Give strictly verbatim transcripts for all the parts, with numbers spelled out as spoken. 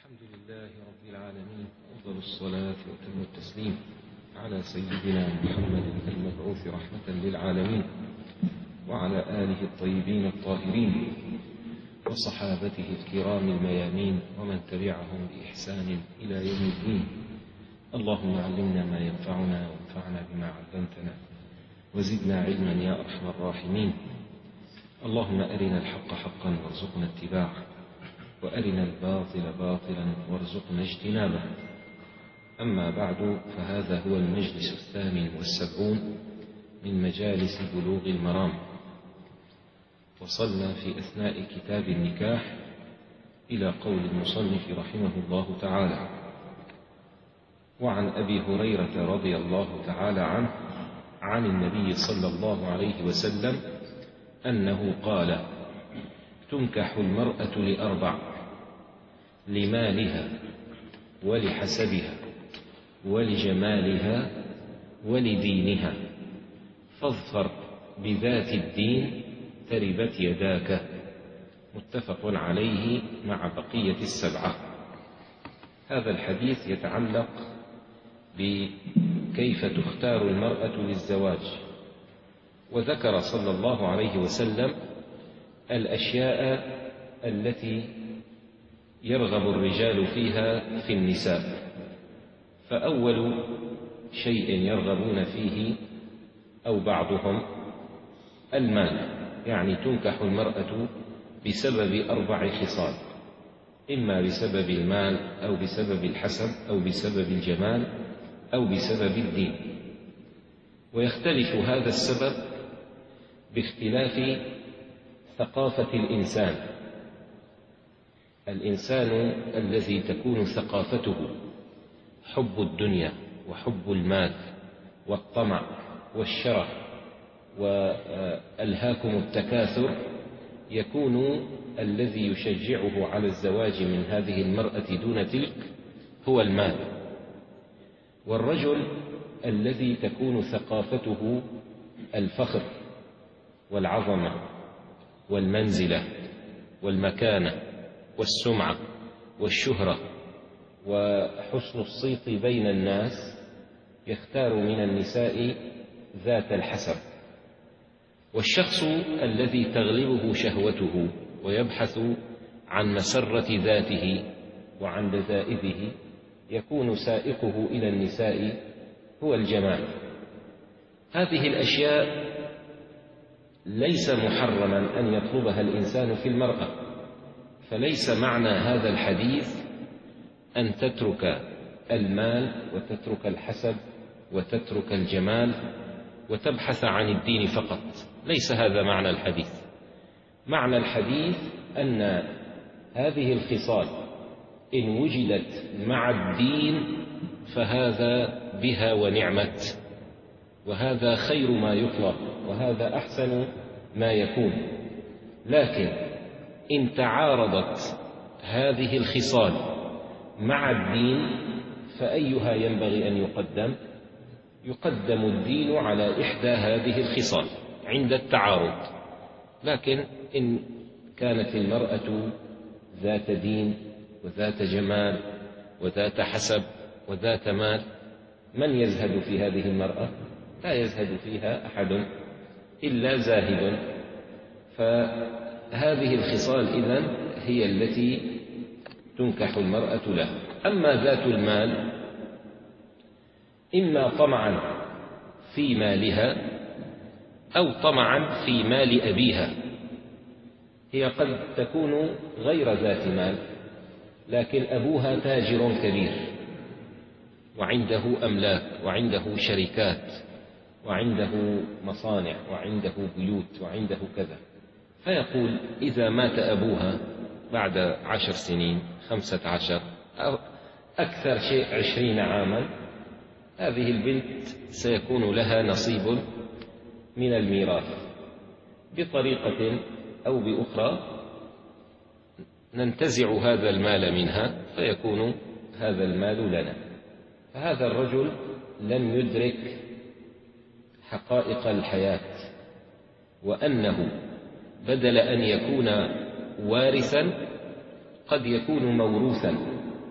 الحمد لله رب العالمين، أفضل الصلاة وأتم التسليم على سيدنا محمد المبعوث رحمة للعالمين، وعلى آله الطيبين الطاهرين وصحابته الكرام الميامين ومن تبعهم بإحسان إلى يوم الدين. اللهم علمنا ما ينفعنا وانفعنا بما علمتنا وزدنا علما يا أرحم الراحمين. اللهم أرنا الحق حقا وارزقنا اتباعه، وأرنا الباطل باطلا وارزقنا اجتنابه. أما بعد، فهذا هو المجلس الثامن والسبعون من مجالس بلوغ المرام. وصلنا في أثناء كتاب النكاح إلى قول المصنف رحمه الله تعالى: وعن أبي هريرة رضي الله تعالى عنه عن النبي صلى الله عليه وسلم أنه قال: تنكح المرأة لأربع: لمالها ولحسبها ولجمالها ولدينها، فاظفر بذات الدين تربت يداك. متفق عليه مع بقية السبعة. هذا الحديث يتعلق بكيف تختار المرأة للزواج، وذكر صلى الله عليه وسلم الأشياء التي يرغب الرجال فيها في النساء. فأول شيء يرغبون فيه أو بعضهم المال، يعني تنكح المرأة بسبب أربع خصال: إما بسبب المال أو بسبب الحسب أو بسبب الجمال أو بسبب الدين. ويختلف هذا السبب باختلاف ثقافة الإنسان. الإنسان الذي تكون ثقافته حب الدنيا وحب المال والطمع والشرف وألهاكم التكاثر، يكون الذي يشجعه على الزواج من هذه المرأة دون تلك هو المال. والرجل الذي تكون ثقافته الفخر والعظمة والمنزلة والمكانة والسمعة والشهرة وحسن الصيت بين الناس، يختار من النساء ذات الحسب. والشخص الذي تغلبه شهوته ويبحث عن مسرة ذاته وعن لذائذه، يكون سائقه إلى النساء هو الجمال. هذه الأشياء ليس محرما أن يطلبها الإنسان في المرأة، فليس معنى هذا الحديث أن تترك المال وتترك الحسب وتترك الجمال وتبحث عن الدين فقط. ليس هذا معنى الحديث. معنى الحديث أن هذه الخصال إن وجدت مع الدين فهذا بها ونعمت، وهذا خير ما يطلب، وهذا أحسن ما يكون. لكن إن تعارضت هذه الخصال مع الدين فأيها ينبغي أن يقدم؟ يقدم الدين على إحدى هذه الخصال عند التعارض. لكن إن كانت المرأة ذات دين وذات جمال وذات حسب وذات مال، من يزهد في هذه المرأة؟ لا يزهد فيها أحد إلا زاهد. فهذه الخصال إذن هي التي تنكح المرأة له. أما ذات المال، إما طمعا في مالها أو طمعا في مال أبيها. هي قد تكون غير ذات مال، لكن أبوها تاجر كبير وعنده أملاك وعنده شركات وعنده مصانع وعنده بيوت وعنده كذا، فيقول إذا مات أبوها بعد عشر سنين خمسة عشر أو أكثر شيء عشرين عاما، هذه البنت سيكون لها نصيب من الميراث بطريقة أو بأخرى. ننتزع هذا المال منها فيكون هذا المال لنا. فهذا الرجل لم يدرك حقائق الحياة، وأنه بدل أن يكون وارثا قد يكون موروثا،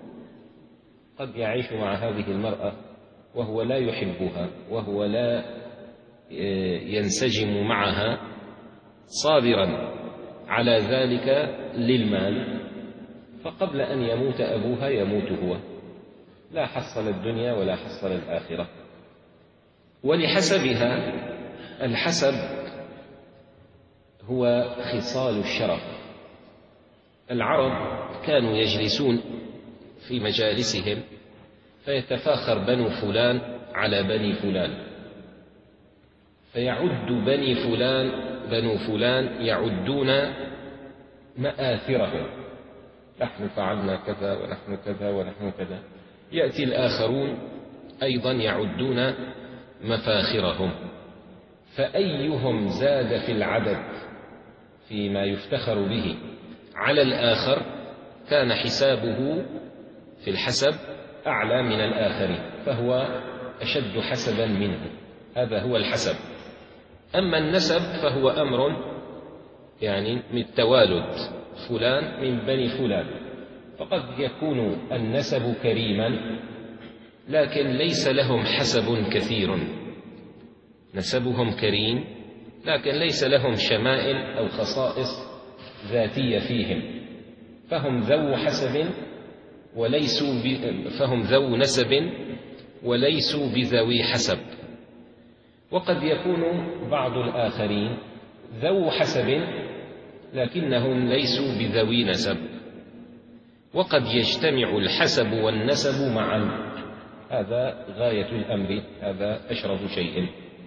قد يعيش مع هذه المرأة وهو لا يحبها وهو لا ينسجم معها صابرا على ذلك للمال، فقبل أن يموت أبوها يموت هو، لا حصل الدنيا ولا حصل الآخرة. ولحسبها، الحسب هو خصال الشرف. العرب كانوا يجلسون في مجالسهم فيتفاخر بنو فلان على بني فلان، فيعد بني فلان بنو فلان يعدون مآثرهم، نحن فعلنا كذا ونحن كذا ونحن كذا. يأتي الآخرون أيضا يعدون مفاخرهم، فأيهم زاد في العدد فيما يفتخر به على الآخر كان حسابه في الحسب أعلى من الآخرين، فهو أشد حسبا منه. هذا هو الحسب. أما النسب فهو أمر يعني من التوالد، فلان من بني فلان، فقد يكون النسب كريما لكن ليس لهم حسب كثير، نسبهم كريم لكن ليس لهم شمائل أو خصائص ذاتية فيهم، فهم ذو حسب وليسوا ب... فهم ذو نسب وليسوا بذوي حسب. وقد يكون بعض الآخرين ذو حسب لكنهم ليسوا بذوي نسب، وقد يجتمع الحسب والنسب معا، هذا غاية الأمر، هذا أشرف شيء.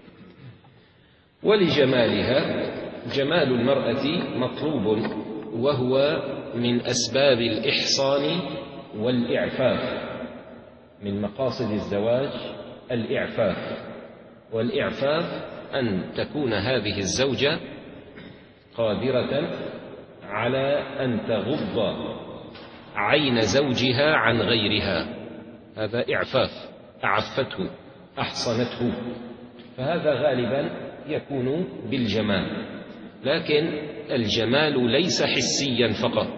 ولجمالها، جمال المرأة مطلوب، وهو من أسباب الإحصان والإعفاف، من مقاصد الزواج الإعفاف. والإعفاف أن تكون هذه الزوجة قادرة على أن تغض عين زوجها عن غيرها، هذا إعفاف، أعفته أحصنته، فهذا غالبا يكون بالجمال. لكن الجمال ليس حسيا فقط،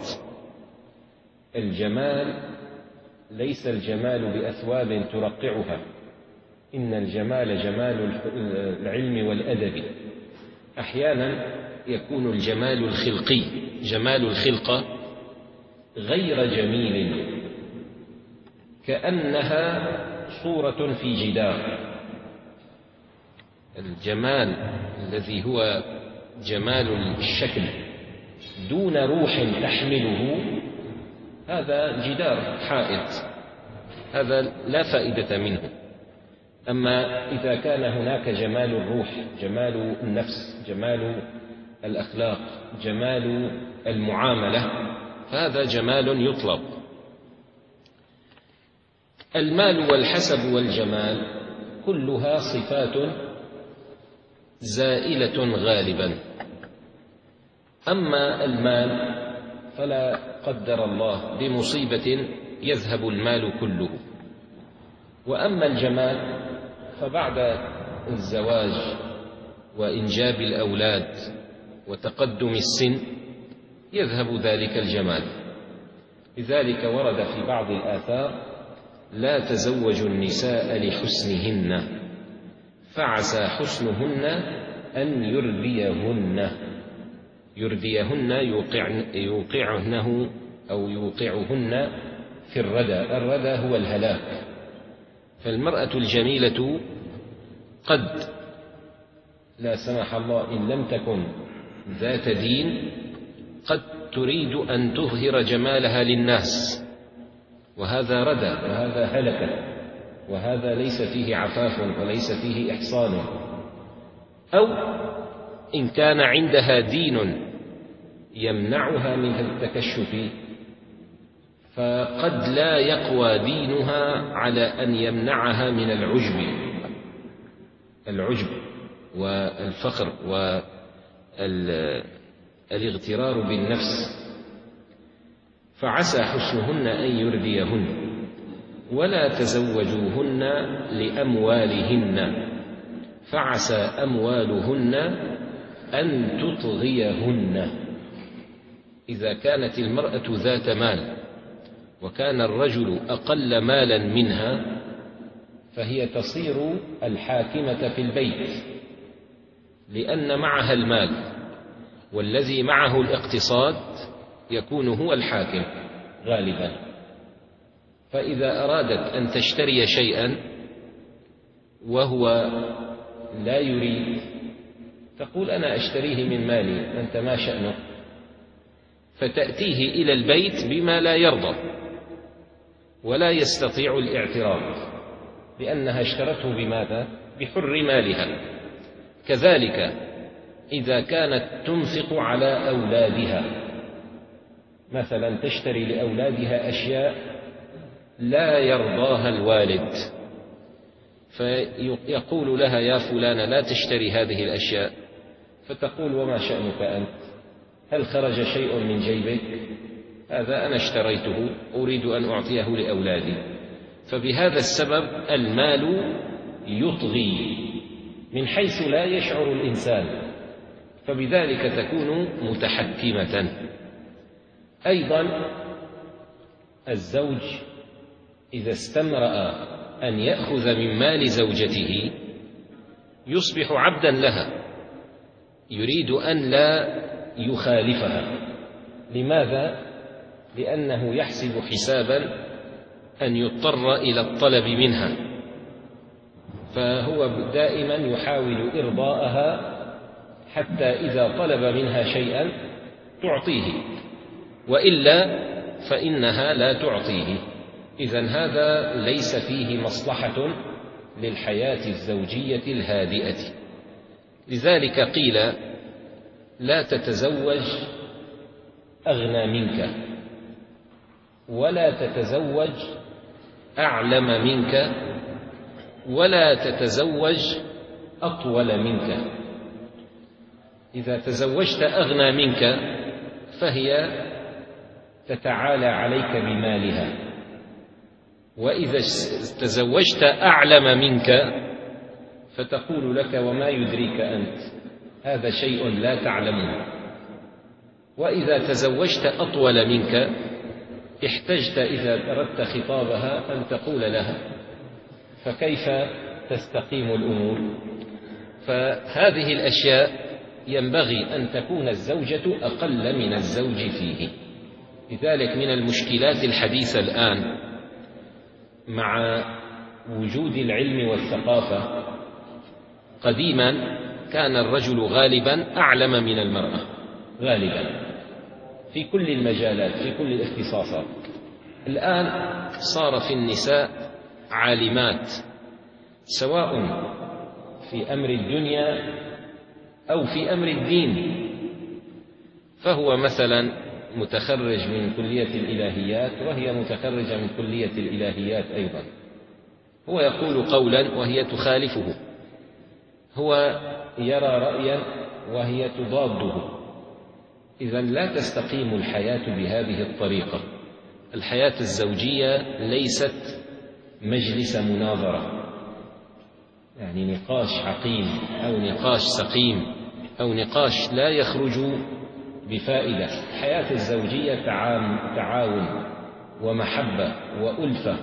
الجمال ليس الجمال بأثواب ترقعها، إن الجمال جمال العلم والأدب. أحيانا يكون الجمال الخلقي، جمال الخلقة غير جميل، كأنها صورة في جدار. الجمال الذي هو جمال الشكل دون روح تحمله هذا جدار حائط، هذا لا فائدة منه. أما إذا كان هناك جمال الروح، جمال النفس، جمال الأخلاق، جمال المعاملة، فهذا جمال يطلب. المال والحسب والجمال كلها صفات زائلة غالبا. أما المال فلا قدر الله بمصيبة يذهب المال كله. وأما الجمال فبعد الزواج وإنجاب الأولاد وتقدم السن يذهب ذلك الجمال. لذلك ورد في بعض الآثار: لا تزوجوا النساء لحسنهن فعسى حسنهن أن يرديهن. يرديهن يوقعنه أو يوقعهن في الردى، الردى هو الهلاك. فالمرأة الجميلة قد لا سمح الله إن لم تكن ذات دين قد تريد أن تظهر جمالها للناس، وهذا ردى وهذا هلكة، وهذا ليس فيه عفاف وليس فيه إحصان. أو إن كان عندها دين يمنعها من التكشف فقد لا يقوى دينها على أن يمنعها من العجب العجب والفخر والاغترار بالنفس. فعسى حسنهن أن يرديهن. ولا تزوجوهن لأموالهن فعسى أموالهن أن تطغيهن. إذا كانت المرأة ذات مال وكان الرجل أقل مالا منها فهي تصير الحاكمة في البيت، لأن معها المال، والذي معه الاقتصاد يكون هو الحاكم غالبا. فإذا أرادت أن تشتري شيئا وهو لا يريد تقول أنا أشتريه من مالي، أنت ما شأنك؟ فتأتيه إلى البيت بما لا يرضى ولا يستطيع الاعتراض، لأنها اشترته بماذا؟ بحر مالها. كذلك إذا كانت تنفق على أولادها، مثلا تشتري لأولادها أشياء لا يرضاها الوالد، فيقول لها يا فلانة لا تشتري هذه الأشياء، فتقول وما شأنك أنت؟ هل خرج شيء من جيبك؟ هذا أنا اشتريته أريد أن أعطيه لأولادي. فبهذا السبب المال يطغي من حيث لا يشعر الإنسان، فبذلك تكون متحكمة. أيضا الزوج إذا استمرأ أن يأخذ من مال زوجته يصبح عبدا لها، يريد أن لا يخالفها. لماذا؟ لأنه يحسب حسابا أن يضطر إلى الطلب منها، فهو دائما يحاول إرضاءها حتى إذا طلب منها شيئا تعطيه، وإلا فإنها لا تعطيه. إذن هذا ليس فيه مصلحة للحياة الزوجية الهادئة. لذلك قيل لا تتزوج أغنى منك، ولا تتزوج أعلم منك، ولا تتزوج أطول منك. إذا تزوجت أغنى منك فهي تتعالى عليك بمالها، وإذا تزوجت أعلم منك فتقول لك وما يدريك أنت، هذا شيء لا تعلمه. وإذا تزوجت أطول منك احتجت إذا أردت خطابها أن تقول لها، فكيف تستقيم الأمور؟ فهذه الأشياء ينبغي أن تكون الزوجة أقل من الزوج فيه. لذلك من المشكلات الحديثة الآن مع وجود العلم والثقافة، قديما كان الرجل غالبا أعلم من المرأة غالبا في كل المجالات في كل الاختصاصات. الآن صار في النساء عالمات، سواء في أمر الدنيا أو في أمر الدين. فهو مثلا متخرج من كلية الإلهيات وهي متخرجة من كلية الإلهيات أيضا، هو يقول قولا وهي تخالفه، هو يرى رأيا وهي تضاده. إذن لا تستقيم الحياة بهذه الطريقة. الحياة الزوجية ليست مجلس مناظرة، يعني نقاش عقيم أو نقاش سقيم أو نقاش لا يخرج بفائدة. الحياة الزوجية تعاون ومحبة وألفة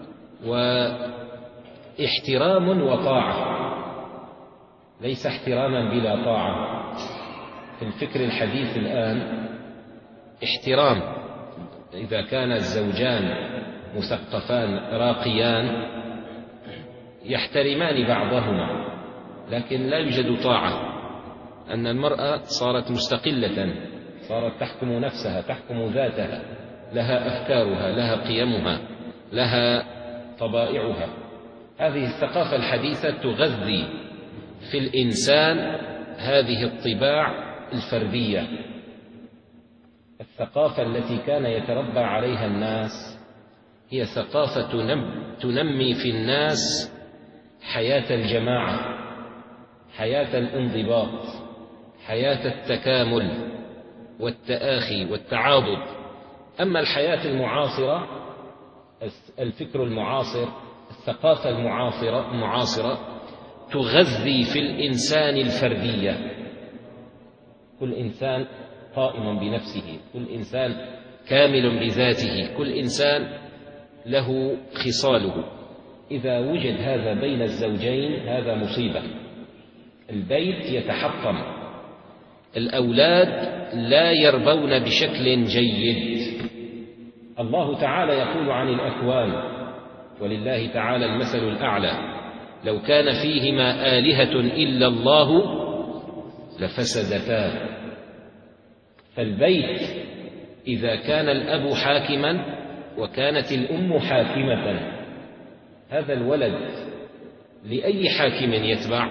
واحترام وطاعة، ليس احتراما بلا طاعة. في الفكر الحديث الآن احترام، إذا كان الزوجان مثقفان راقيان يحترمان بعضهما، لكن لا يوجد طاعة، أن المرأة صارت مستقلة، صارت تحكم نفسها، تحكم ذاتها، لها أفكارها، لها قيمها، لها طبائعها. هذه الثقافة الحديثة تغذي في الإنسان هذه الطباع الفردية. الثقافة التي كان يتربى عليها الناس هي ثقافة تنمي في الناس حياة الجماعة، حياة الانضباط، حياة التكامل والتآخي والتعاضد. أما الحياة المعاصرة، الفكر المعاصر، الثقافة المعاصرة المعاصرة تغذي في الإنسان الفردية. كل إنسان قائم بنفسه، كل إنسان كامل بذاته، كل إنسان له خصاله. إذا وجد هذا بين الزوجين هذا مصيبة. البيت يتحطم، الأولاد لا يربون بشكل جيد. الله تعالى يقول عن الأكوان، ولله تعالى المثل الأعلى: لو كان فيهما آلهة إلا الله لفسدتا. فالبيت إذا كان الأب حاكما وكانت الأم حاكمة، هذا الولد لأي حاكم يتبع؟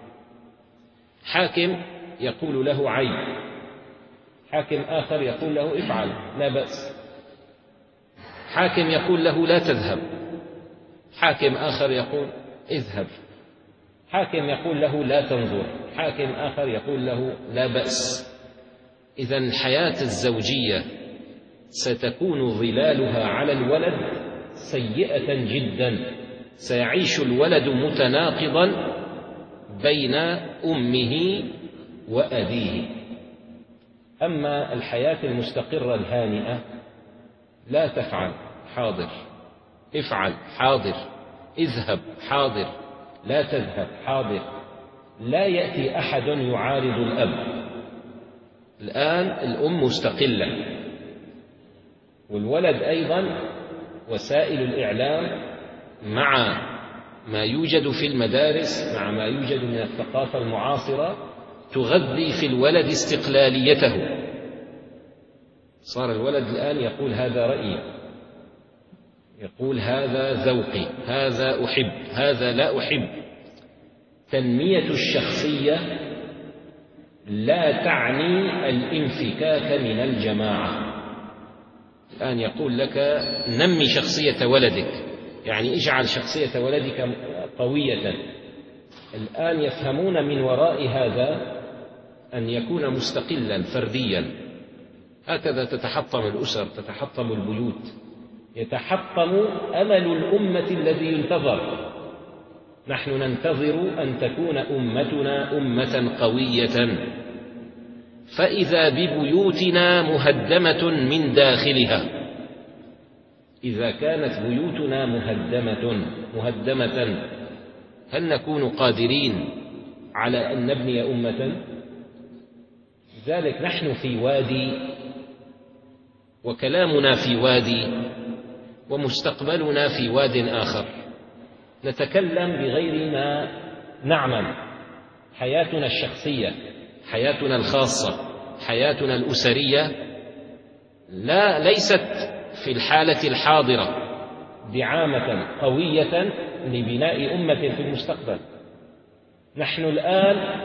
حاكم يقول له عيب، حاكم آخر يقول له افعل لا بأس، حاكم يقول له لا تذهب، حاكم آخر يقول اذهب، حاكم يقول له لا تنظر، حاكم آخر يقول له لا بأس. إذن الحياة الزوجية ستكون ظلالها على الولد سيئة جدا، سيعيش الولد متناقضا بين أمه وأبيه. أما الحياة المستقرة الهانئة: لا تفعل، حاضر، افعل، حاضر، اذهب، حاضر، لا تذهب، حاضر. لا يأتي أحد يعارض الأب. الآن الأم مستقلة، والولد أيضا وسائل الإعلام مع ما يوجد في المدارس، مع ما يوجد من الثقافة المعاصرة، تغذي في الولد استقلاليته. صار الولد الآن يقول هذا رأيي، يقول هذا ذوقي، هذا أحب، هذا لا أحب. تنمية الشخصية لا تعني الانفكاك من الجماعة. الآن يقول لك نمي شخصية ولدك، يعني اجعل شخصية ولدك قوية. الآن يفهمون من وراء هذا أن يكون مستقلا فرديا. هكذا تتحطم الأسر، تتحطم البيوت، يتحطم أمل الأمة الذي ينتظر. نحن ننتظر أن تكون أمتنا أمة قوية، فإذا ببيوتنا مهدمة من داخلها. إذا كانت بيوتنا مهدمة مهدمة هل نكون قادرين على أن نبني أمة؟ لذلك نحن في وادي، وكلامنا في وادي، ومستقبلنا في واد آخر. نتكلم بغير ما نعمل. حياتنا الشخصية، حياتنا الخاصة، حياتنا الأسرية لا ليست في الحالة الحاضرة دعامة قوية لبناء أمة في المستقبل. نحن الآن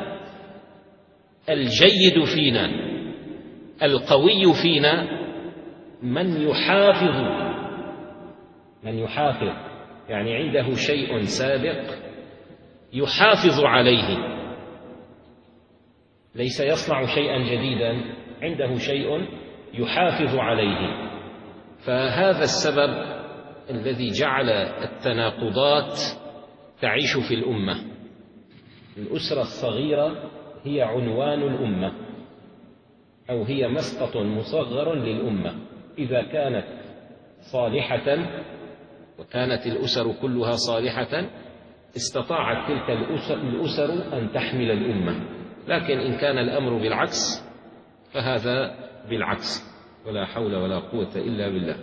الجيد فينا، القوي فينا، من يحافظ من يحافظ يعني عنده شيء سابق يحافظ عليه، ليس يصنع شيئا جديدا، عنده شيء يحافظ عليه. فهذا السبب الذي جعل التناقضات تعيش في الأمة. الأسرة الصغيرة هي عنوان الأمة، أو هي مسقط مصغر للأمة. إذا كانت صالحة وكانت الأسر كلها صالحة استطاعت تلك الأسر أن تحمل الأمة. لكن إن كان الأمر بالعكس فهذا بالعكس، ولا حول ولا قوة إلا بالله.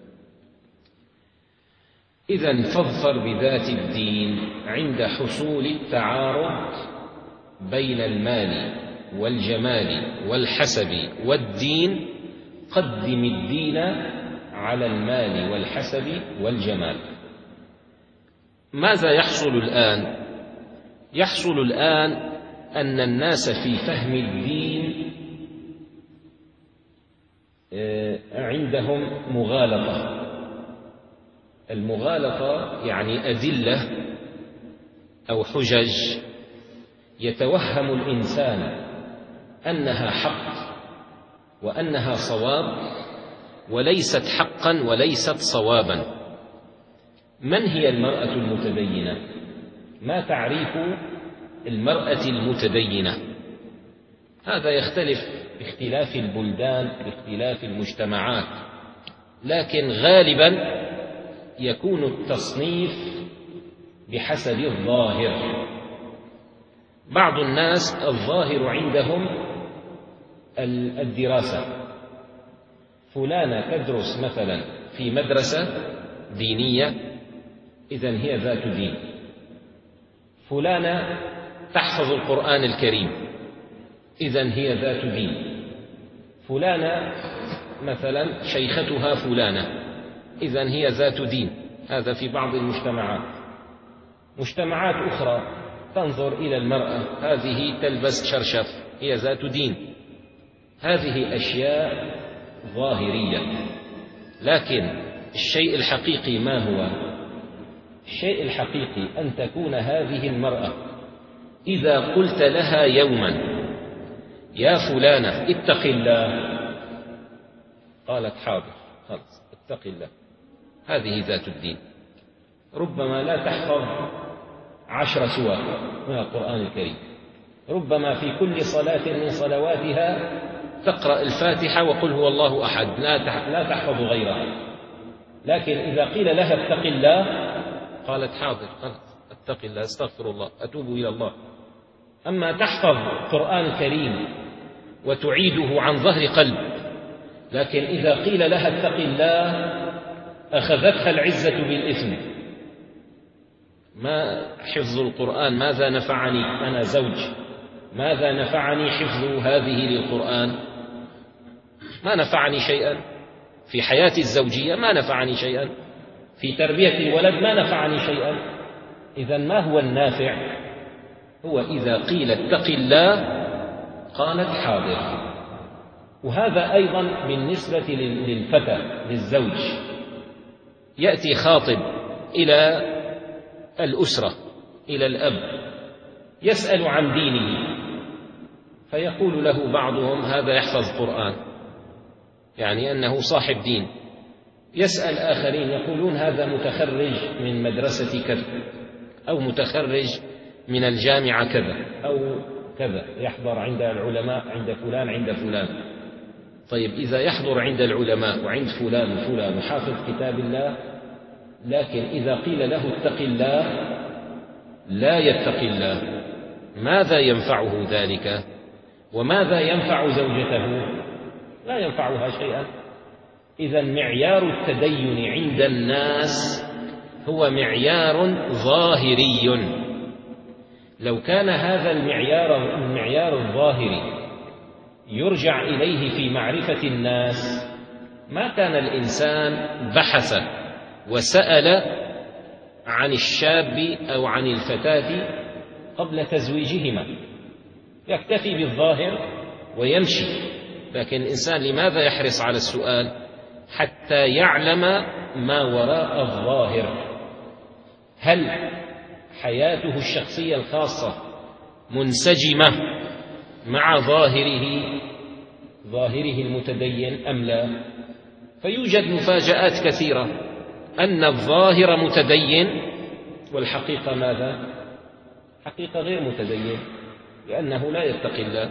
إذن فاظفر بذات الدين عند حصول التعارض بين المال والجمال والحسب والدين. قدم الدين على المال والحسب والجمال. ماذا يحصل الآن؟ يحصل الآن أن الناس في فهم الدين عندهم مغالطة. المغالطة يعني أدلة أو حجج يتوهم الإنسان أنها حق وأنها صواب، وليست حقا وليست صوابا. من هي المرأة المتدينة؟ ما تعريف المرأة المتدينة؟ هذا يختلف باختلاف البلدان، باختلاف المجتمعات. لكن غالبا يكون التصنيف بحسب الظاهر. بعض الناس الظاهر عندهم الدراسة، فلانة تدرس مثلا في مدرسة دينية إذن هي ذات دين، فلانة تحفظ القرآن الكريم إذن هي ذات دين، فلانة مثلا شيختها فلانة إذن هي ذات دين. هذا في بعض المجتمعات. مجتمعات أخرى تنظر إلى المرأة، هذه تلبس شرشف هي ذات دين. هذه أشياء ظاهرية، لكن الشيء الحقيقي ما هو؟ الشيء الحقيقي أن تكون هذه المرأة إذا قلت لها يوما يا فلانة اتق الله قالت حاضر خلاص اتق الله، هذه ذات الدين. ربما لا تحفظ عشر سور من القرآن الكريم، ربما في كل صلاة من صلواتها تقرأ الفاتحة وقل هو الله أحد، لا تحفظ غيرها، لكن إذا قيل لها اتق الله قالت حاضر خلاص اتق الله استغفر الله أتوب إلى الله. أما تحفظ القرآن الكريم وتعيده عن ظهر قلب، لكن إذا قيل لها اتق الله أخذتها العزة بالإثم. ما حفظ القرآن ماذا نفعني أنا زوج؟ ماذا نفعني حفظ هذه للقرآن؟ ما نفعني شيئا في حياتي الزوجية، ما نفعني شيئا في تربية الولد، ما نفعني شيئا. إذن ما هو النافع؟ هو إذا قيل اتق الله قالت حاضر. وهذا أيضا بالنسبة للفتى للزوج، يأتي خاطب إلى الأسرة إلى الأب يسأل عن دينه، فيقول له بعضهم هذا يحفظ قرآن، يعني أنه صاحب دين. يسأل آخرين يقولون هذا متخرج من مدرسة كذا، أو متخرج من الجامعة كذا أو كذا، يحضر عند العلماء عند فلان عند فلان. طيب إذا يحضر عند العلماء وعند فلان وفلان وحافظ كتاب الله، لكن إذا قيل له اتق الله لا يتق الله، ماذا ينفعه ذلك؟ وماذا ينفع زوجته؟ لا ينفعها شيئا. إذن معيار التدين عند الناس هو معيار ظاهري. لو كان هذا المعيار المعيار الظاهري يرجع إليه في معرفة الناس، ما كان الإنسان بحث وسأل عن الشاب أو عن الفتاة قبل تزويجهما، يكتفي بالظاهر ويمشي. لكن الإنسان لماذا يحرص على السؤال؟ حتى يعلم ما وراء الظاهر. هل حياته الشخصية الخاصة منسجمة مع ظاهره ظاهره المتدين أم لا؟ فيوجد مفاجآت كثيرة أن الظاهر متدين والحقيقة ماذا؟ حقيقة غير متدين، لأنه لا يتقي الله.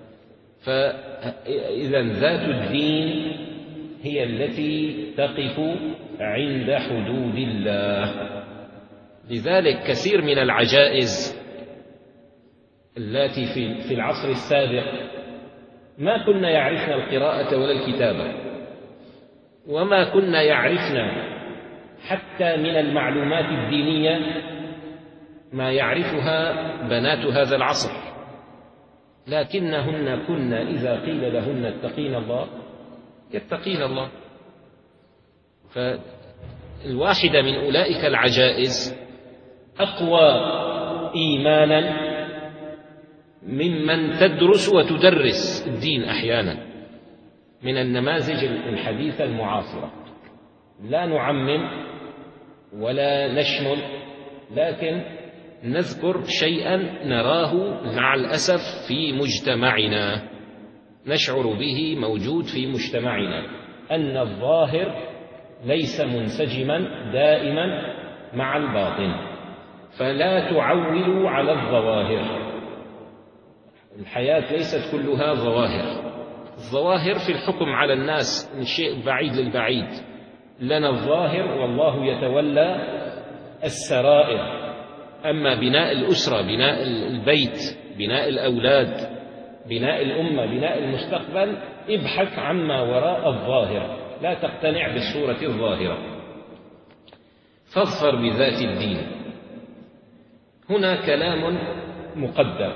فإذا ذات الدين هي التي تقف عند حدود الله. لذلك كثير من العجائز التي في العصر السابق ما كنا يعرفن القراءة ولا الكتابة، وما كنا يعرفن حتى من المعلومات الدينية ما يعرفها بنات هذا العصر، لكنهن كنا إذا قيل لهن اتقين الله يتقين الله. فالواحدة من أولئك العجائز أقوى إيمانا ممن تدرس وتدرس الدين أحيانا من النماذج الحديثة المعاصرة. لا نعمم ولا نشمل، لكن نذكر شيئا نراه مع الأسف في مجتمعنا، نشعر به موجود في مجتمعنا، أن الظاهر ليس منسجما دائما مع الباطن. فلا تعولوا على الظواهر، الحياة ليست كلها ظواهر. الظواهر في الحكم على الناس من شيء بعيد للبعيد، لنا الظاهر والله يتولى السرائر. أما بناء الأسرة، بناء البيت، بناء الأولاد، بناء الأمة، بناء المستقبل، ابحث عما وراء الظاهر، لا تقتنع بالصورة الظاهرة. فاظفر بذات الدين. هنا كلام مقدر.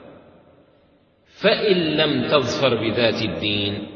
فإن لم تظفر بذات الدين،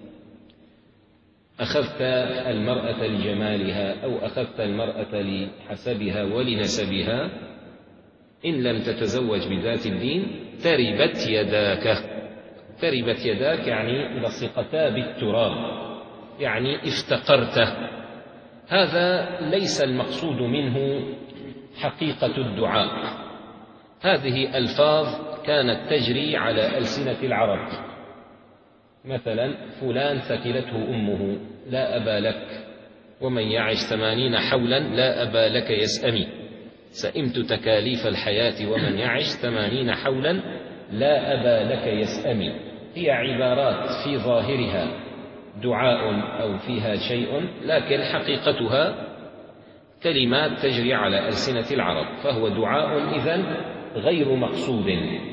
أخذت المرأة لجمالها أو أخذت المرأة لحسبها ولنسبها، إن لم تتزوج بذات الدين تربت يداك. تربت يداك يعني لصقتا بالتراب، يعني افتقرته. هذا ليس المقصود منه حقيقة الدعاء. هذه ألفاظ كانت تجري على ألسنة العرب، مثلا فلان ثكلته أمه لا أبا لك، ومن يعش ثمانين حولا لا أبا لك يسأمي، سئمت تكاليف الحياة ومن يعش ثمانين حولا لا أبا لك يسأمي. هي عبارات في ظاهرها دعاء أو فيها شيء، لكن حقيقتها كلمات تجري على ألسنة العرب، فهو دعاء إذن غير مقصود.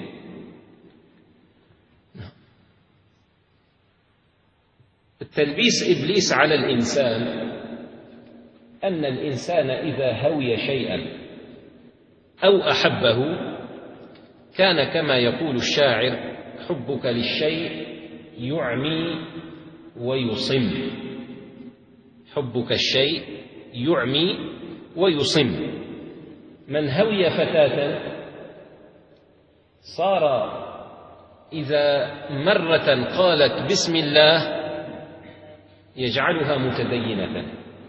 التلبيس إبليس على الإنسان أن الإنسان إذا هوي شيئا أو أحبه كان كما يقول الشاعر: حبك للشيء يعمي ويصم. حبك الشيء يعمي ويصم. من هوي فتاة صار إذا مرة قالت بسم الله يجعلها متدينة.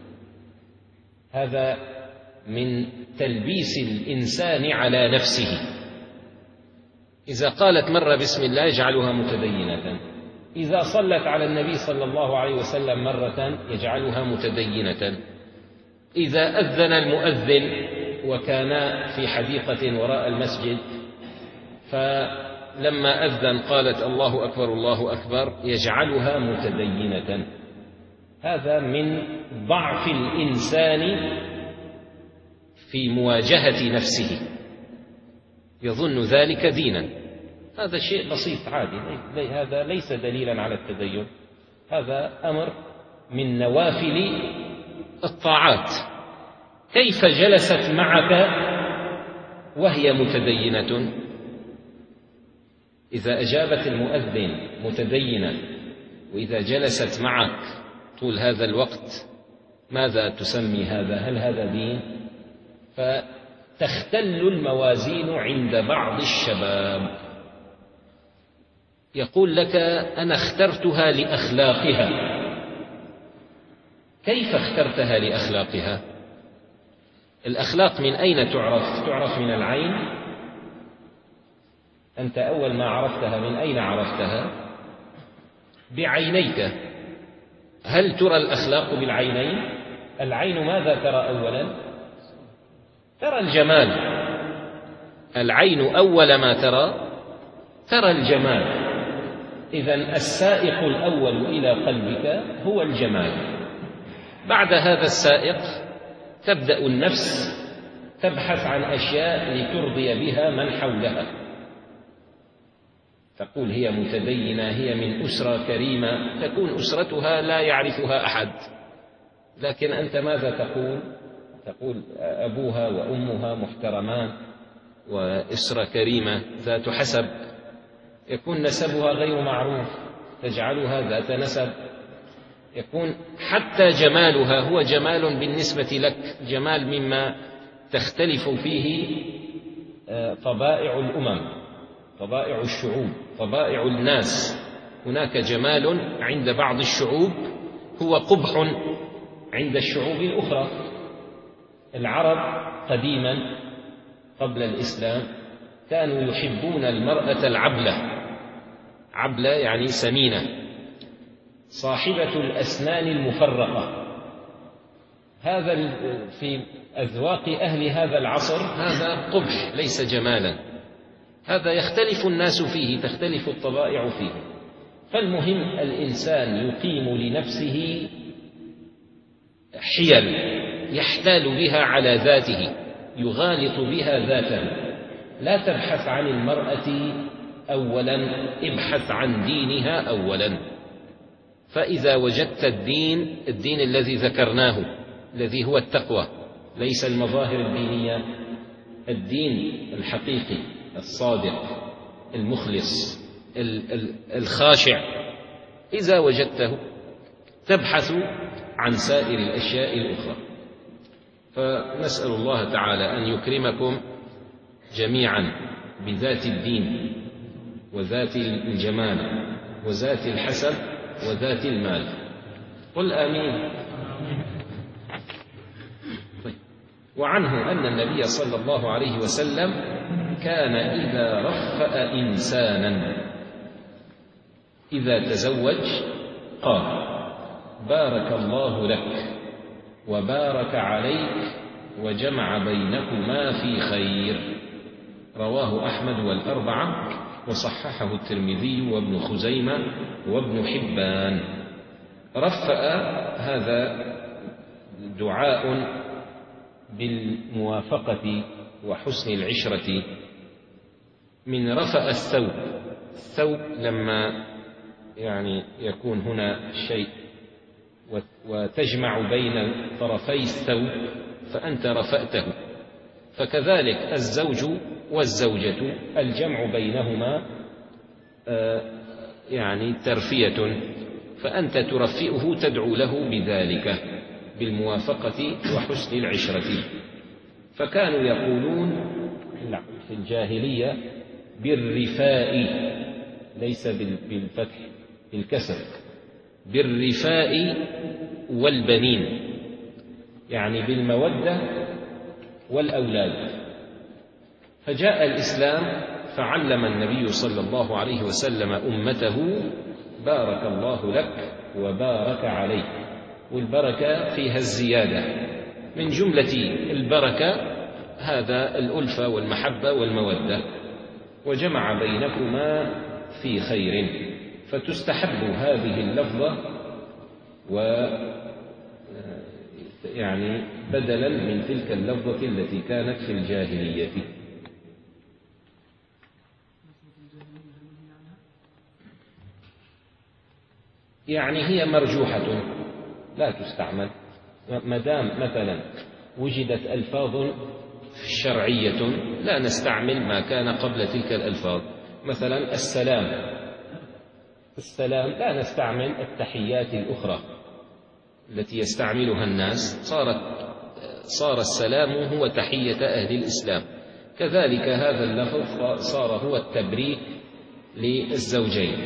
هذا من تلبيس الإنسان على نفسه. إذا قالت مرة بسم الله يجعلها متدينة، إذا صلت على النبي صلى الله عليه وسلم مرة يجعلها متدينة، إذا أذن المؤذن وكان في حديقة وراء المسجد فلما أذن قالت الله أكبر الله أكبر يجعلها متدينة. هذا من ضعف الإنسان في مواجهة نفسه، يظن ذلك دينا. هذا شيء بسيط عادي، هذا ليس دليلا على التدين، هذا أمر من نوافل الطاعات. كيف جلست معك وهي متدينة؟ إذا أجابت المؤذن متدينة وإذا جلست معك طول هذا الوقت ماذا تسمي هذا؟ هل هذا دين؟ فتختل الموازين عند بعض الشباب. يقول لك أنا اخترتها لأخلاقها. كيف اخترتها لأخلاقها؟ الأخلاق من أين تعرف؟ تعرف من العين. أنت أول ما عرفتها من أين عرفتها؟ بعينيك. هل ترى الأخلاق بالعينين؟ العين ماذا ترى أولا؟ ترى الجمال. العين أول ما ترى ترى الجمال. إذن السائق الأول إلى قلبك هو الجمال. بعد هذا السائق تبدأ النفس تبحث عن أشياء لترضي بها من حولها. تقول هي متدينة، هي من أسرة كريمة، تكون أسرتها لا يعرفها أحد، لكن أنت ماذا تقول؟ تقول أبوها وأمها محترمان وأسرة كريمة ذات حسب، يكون نسبها غير معروف تجعلها ذات نسب، يكون حتى جمالها هو جمال بالنسبة لك، جمال مما تختلف فيه طبائع الأمم، طبائع الشعوب، طبائع الناس. هناك جمال عند بعض الشعوب هو قبح عند الشعوب الأخرى. العرب قديما قبل الإسلام كانوا يحبون المرأة العبلة. عبلة يعني سمينة، صاحبة الأسنان المفرقة. هذا في أذواق أهل هذا العصر هذا قبح ليس جمالا. هذا يختلف الناس فيه، تختلف الطبائع فيه. فالمهم الإنسان يقيم لنفسه حيل يحتال بها على ذاته، يغالط بها ذاته. لا تبحث عن المرأة أولا، ابحث عن دينها أولا. فإذا وجدت الدين، الدين الذي ذكرناه الذي هو التقوى، ليس المظاهر الدينية، الدين الحقيقي الصادق المخلص الخاشع، إذا وجدته تبحث عن سائر الأشياء الأخرى. فنسأل الله تعالى أن يكرمكم جميعا بذات الدين وذات الجمال وذات الحسب وذات المال. قل آمين. وعنه أن النبي صلى الله عليه وسلم كان إذا رفأ إنسانا إذا تزوج قال: بارك الله لك وبارك عليك وجمع بينكما في خير. رواه أحمد والأربعة، وصححه الترمذي وابن خزيمة وابن حبان. رفأ هذا دعاء بالموافقة وحسن العشرة. من رفأ الثوب، الثوب لما يعني يكون هنا شيء وتجمع بين طرفي الثوب فأنت رفأته. فكذلك الزوج والزوجة الجمع بينهما يعني ترفية، فأنت ترفئه تدعو له بذلك بالموافقة وحسن العشرة. فكانوا يقولون في الجاهلية بالرفاء، ليس بالفتح، بالكسر، بالرفاء والبنين، يعني بالمودة والأولاد. فجاء الإسلام فعلم النبي صلى الله عليه وسلم أمته: بارك الله لك وبارك عليك. والبركة فيها الزيادة، من جملة البركة هذا الألفة والمحبة والمودة. وجمع بينكما في خير، فتستحب هذه اللفظة و يعني بدلا من تلك اللفظة التي كانت في الجاهلية. يعني هي مرجوحة لا تستعمل، ما دام مثلا وجدت ألفاظ شرعية لا نستعمل ما كان قبل تلك الألفاظ. مثلا السلام، السلام لا نستعمل التحيات الأخرى التي يستعملها الناس، صارت صار السلام هو تحية أهل الإسلام. كذلك هذا اللفظ صار هو التبريك للزوجين.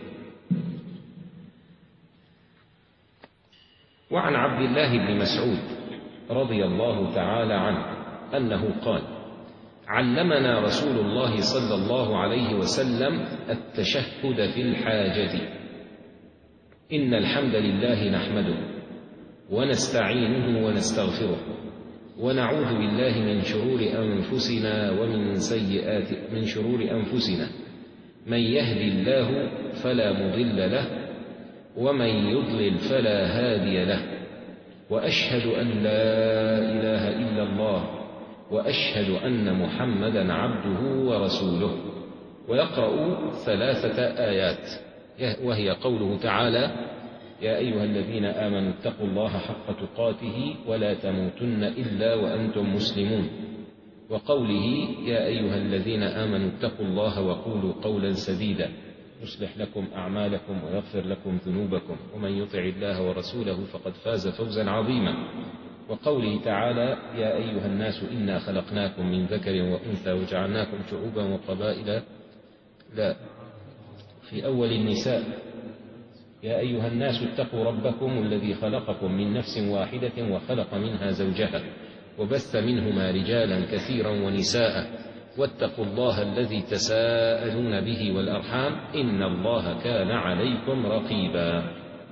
وعن عبد الله بن مسعود رضي الله تعالى عنه أنه قال: علمنا رسول الله صلى الله عليه وسلم التشهد في الحاجة. إن الحمد لله نحمده ونستعينه ونستغفره ونعوذ بالله من شرور أنفسنا ومن سيئات من شرور أنفسنا، من يهدي الله فلا مضل له ومن يضلل فلا هادي له، وأشهد أن لا إله إلا الله وأشهد أن محمدا عبده ورسوله. ويقرأ ثلاثة آيات، وهي قوله تعالى: يا أيها الذين آمنوا اتقوا الله حق تقاته ولا تموتن إلا وأنتم مسلمون. وقوله: يا أيها الذين آمنوا اتقوا الله وقولوا قولا سديدا يصلح لكم أعمالكم ويغفر لكم ذنوبكم ومن يطع الله ورسوله فقد فاز فوزا عظيما. وقوله تعالى: يا أيها الناس إنا خلقناكم من ذكر وأنثى وجعلناكم شعوبا وقبائل. لا، في أول النساء: يا أيها الناس اتقوا ربكم الذي خلقكم من نفس واحدة وخلق منها زوجها وبث منهما رجالا كثيرا ونساء واتقوا الله الذي تساءلون به والأرحام إن الله كان عليكم رقيبا.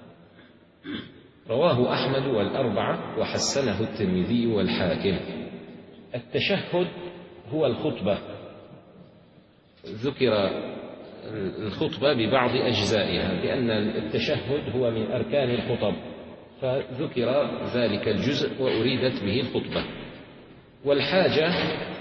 رواه أحمد والأربعة وحسنه الترمذي والحاكم. التشهد هو الخطبة، ذكر الخطبة ببعض أجزائها، لأن التشهد هو من أركان الخطب، فذكر ذلك الجزء وأريدت به الخطبة. والحاجة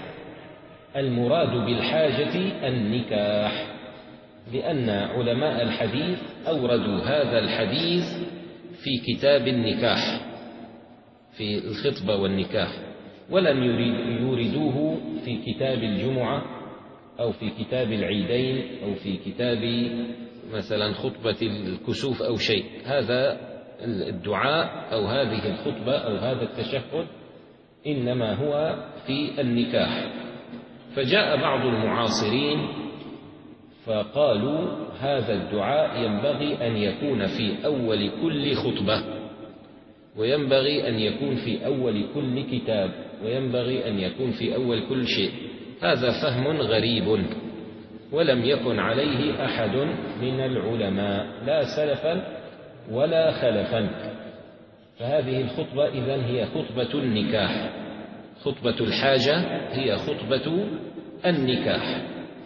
المراد بالحاجة النكاح، لأن علماء الحديث أوردوا هذا الحديث في كتاب النكاح، في الخطبة والنكاح، ولم يوردوه في كتاب الجمعة أو في كتاب العيدين أو في كتاب مثلا خطبة الكسوف أو شيء. هذا الدعاء أو هذه الخطبة أو هذا التشهد إنما هو في النكاح. فجاء بعض المعاصرين فقالوا هذا الدعاء ينبغي أن يكون في أول كل خطبة، وينبغي أن يكون في أول كل كتاب، وينبغي أن يكون في أول كل شيء. هذا فهم غريب ولم يكن عليه أحد من العلماء لا سلفا ولا خلفا. فهذه الخطبة إذن هي خطبة النكاح، خطبة الحاجة هي خطبة النكاح.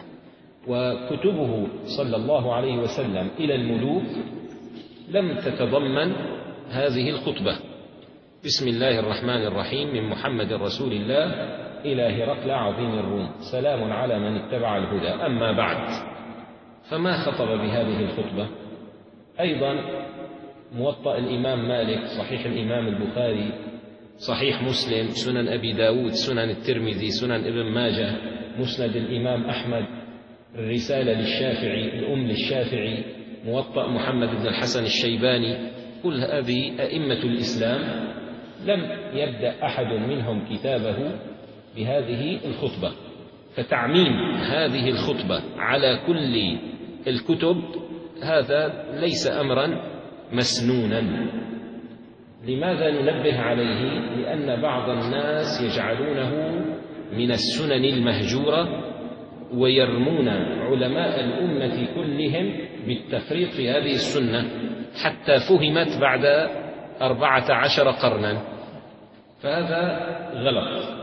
وكتبه صلى الله عليه وسلم إلى الملوك لم تتضمن هذه الخطبة. بسم الله الرحمن الرحيم من محمد رسول الله إلى هرقل عظيم الروم، سلام على من اتبع الهدى، أما بعد. فما خطب بهذه الخطبة. أيضا موطأ الإمام مالك، صحيح الإمام البخاري، صحيح مسلم، سنن أبي داود، سنن الترمذي، سنن ابن ماجه، مسند الإمام أحمد، الرسالة للشافعي، الأم للشافعي، موطأ محمد بن الحسن الشيباني، كل هذه أئمة الإسلام لم يبدأ أحد منهم كتابه بهذه الخطبة. فتعميم هذه الخطبة على كل الكتب هذا ليس أمرا مسنونا. لماذا ننبه عليه؟ لأن بعض الناس يجعلونه من السنن المهجورة ويرمون علماء الأمة كلهم بالتفريط في هذه السنة حتى فهمت بعد أربعة عشر قرنا، فهذا غلط.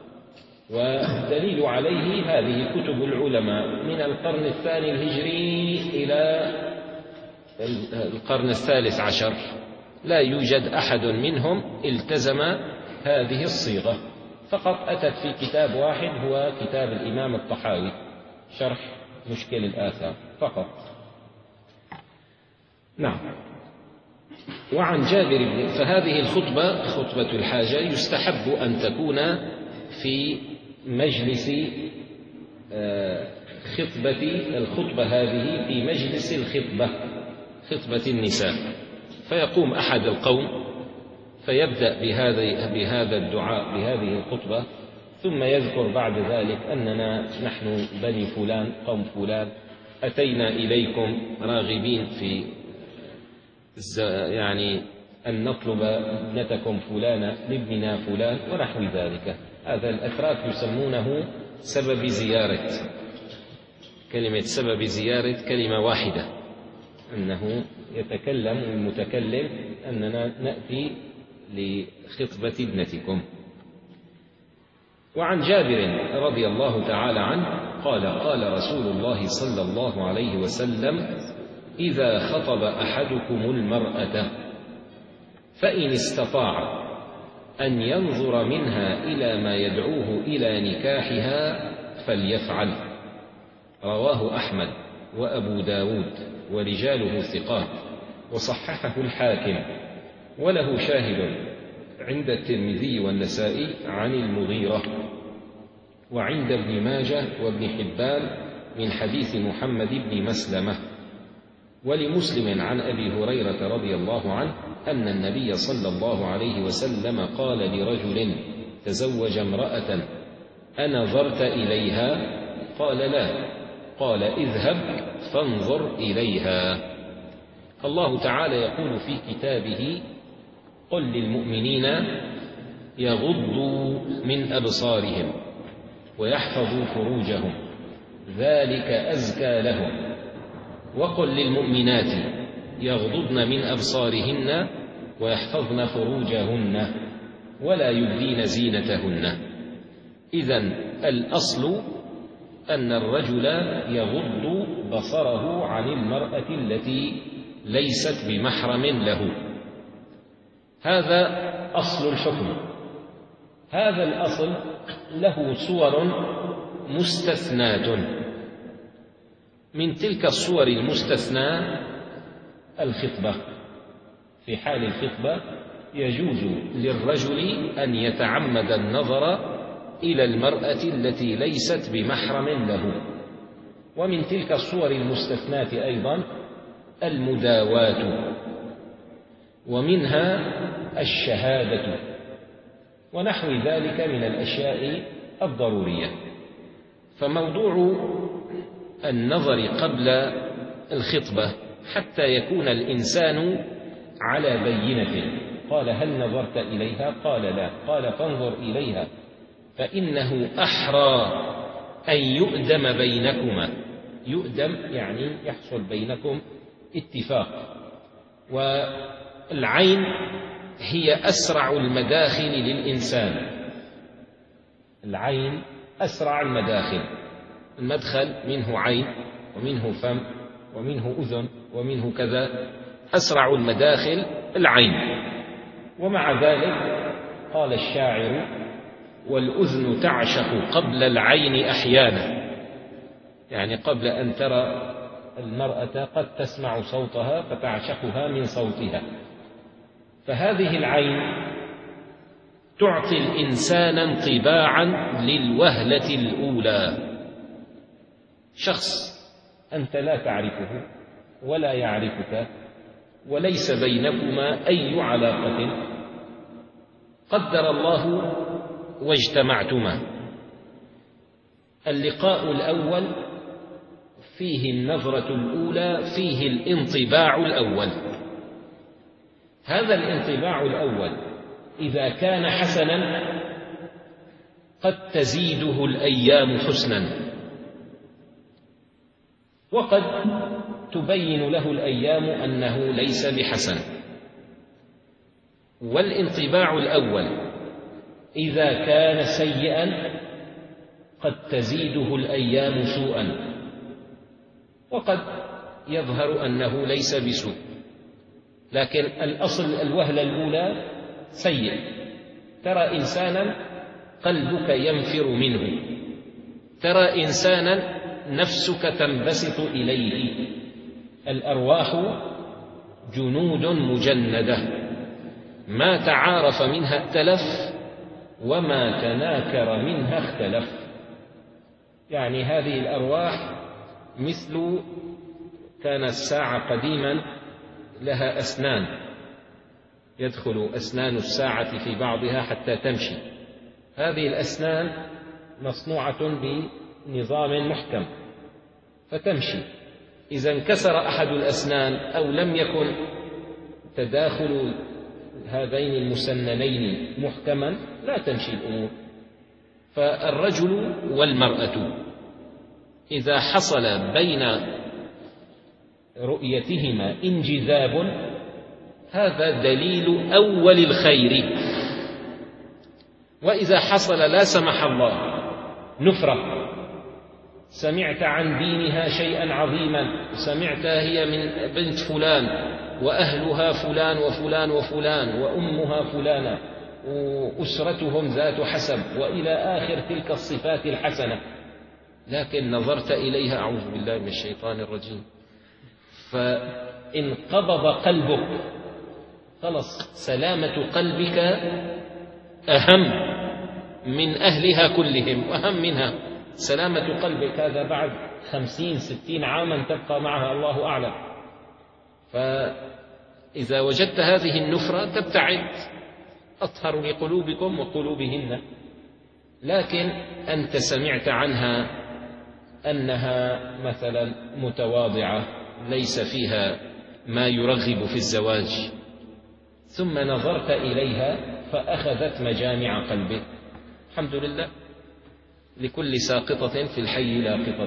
والدليل عليه هذه كتب العلماء من القرن الثاني الهجري إلى القرن الثالث عشر، لا يوجد أحد منهم التزم هذه الصيغة، فقط أتت في كتاب واحد هو كتاب الإمام الطحاوي شرح مشكل الآثار فقط. نعم. وعن جابر بن فهذه الخطبة خطبة الحاجة يستحب أن تكون في مجلس خطبة الخطبة هذه في مجلس الخطبة، خطبة النساء، فيقوم أحد القوم فيبدأ بهذا بهذا الدعاء بهذه الخطبة، ثم يذكر بعد ذلك أننا نحن بني فلان قوم فلان أتينا إليكم راغبين في يعني أن نطلب ابنتكم فلانة لابننا فلان ونحو ذلك. هذا الأتراك يسمونه سبب زيارة. كلمة سبب زيارة كلمة واحدة، أنه يتكلم المتكلم أننا نأتي لخطبة ابنتكم. وعن جابر رضي الله تعالى عنه قال قال رسول الله صلى الله عليه وسلم إذا خطب أحدكم المرأة فإن استطاع أن ينظر منها إلى ما يدعوه إلى نكاحها فليفعل. رواه أحمد وأبو داود ورجاله ثقات، وصححه الحاكم، وله شاهد عند الترمذي والنسائي عن المغيرة، وعند ابن ماجه وابن حبان من حديث محمد بن مسلمة، ولمسلم عن أبي هريرة رضي الله عنه أن النبي صلى الله عليه وسلم قال لرجل تزوج امرأة أنظرت إليها؟ قال لا. قال اذهب فانظر إليها. الله تعالى يقول في كتابه قل للمؤمنين يغضوا من أبصارهم ويحفظوا فروجهم ذلك أزكى لهم، وقل للمؤمنات يغضضن من أبصارهن ويحفظن فروجهن ولا يبدين زينتهن. إذن الأصل أن الرجل يغض بصره عن المرأة التي ليست بمحرم له، هذا أصل الحكم. هذا الأصل له صور مستثناة. من تلك الصور المستثناة الخطبة. في حال الخطبة يجوز للرجل أن يتعمد النظر إلى المرأة التي ليست بمحرم له. ومن تلك الصور المستثناة أيضا المداواة، ومنها الشهادة ونحو ذلك من الأشياء الضرورية. فموضوع النظر قبل الخطبة حتى يكون الإنسان على بينة. قال: هل نظرت إليها؟ قال: لا. قال: فانظر إليها فإنه أحرى أن يؤدم بينكما. يؤدم يعني يحصل بينكم اتفاق. والعين هي أسرع المداخل للإنسان. العين أسرع المداخل. المدخل منه عين ومنه فم ومنه أذن ومنه كذا. أسرع المداخل العين. ومع ذلك قال الشاعر: والأذن تعشق قبل العين أحيانا. يعني قبل أن ترى المرأة قد تسمع صوتها فتعشقها من صوتها. فهذه العين تعطي الإنسان انطباعا للوهلة الأولى. شخص أنت لا تعرفه ولا يعرفك وليس بينكما أي علاقة، قدر الله واجتمعتما. اللقاء الأول فيه النظرة الأولى، فيه الانطباع الأول. هذا الانطباع الأول إذا كان حسنا قد تزيده الأيام حسنا، وقد تبين له الأيام أنه ليس بحسن. والانطباع الأول إذا كان سيئا قد تزيده الأيام سوءا، وقد يظهر أنه ليس بسوء. لكن الأصل الوهلة الأولى سيء. ترى إنسانا قلبك ينفر منه، ترى إنسانا نفسك تنبسط إليه. الأرواح جنود مجندة، ما تعارف منها ائتلف وما تناكر منها اختلف. يعني هذه الأرواح مثل كان الساعة قديما لها أسنان، يدخل أسنان الساعة في بعضها حتى تمشي. هذه الأسنان مصنوعة بنظام محكم فتمشي. إذا انكسر أحد الأسنان أو لم يكن تداخل هذين المسننين محكما لا تمشي الأمور. فالرجل والمرأة إذا حصل بين رؤيتهما انجذاب هذا دليل أول الخير. وإذا حصل لا سمح الله نفرة، سمعت عن دينها شيئا عظيما، سمعتها هي من بنت فلان وأهلها فلان وفلان وفلان وأمها فلانة وأسرتهم ذات حسب وإلى آخر تلك الصفات الحسنة، لكن نظرت إليها أعوذ بالله من الشيطان الرجيم فانقبض قلبك. خلص سلامة قلبك أهم من أهلها كلهم، وأهم منها سلامة قلبك. هذا بعد خمسين ستين عاما تبقى معها الله أعلم. فإذا وجدت هذه النفرة تبتعد، أطهر لقلوبكم وقلوبهن. لكن أنت سمعت عنها أنها مثلا متواضعة ليس فيها ما يرغب في الزواج، ثم نظرت إليها فأخذت مجامع قلبك. الحمد لله، لكل ساقطة في الحي لاقطة.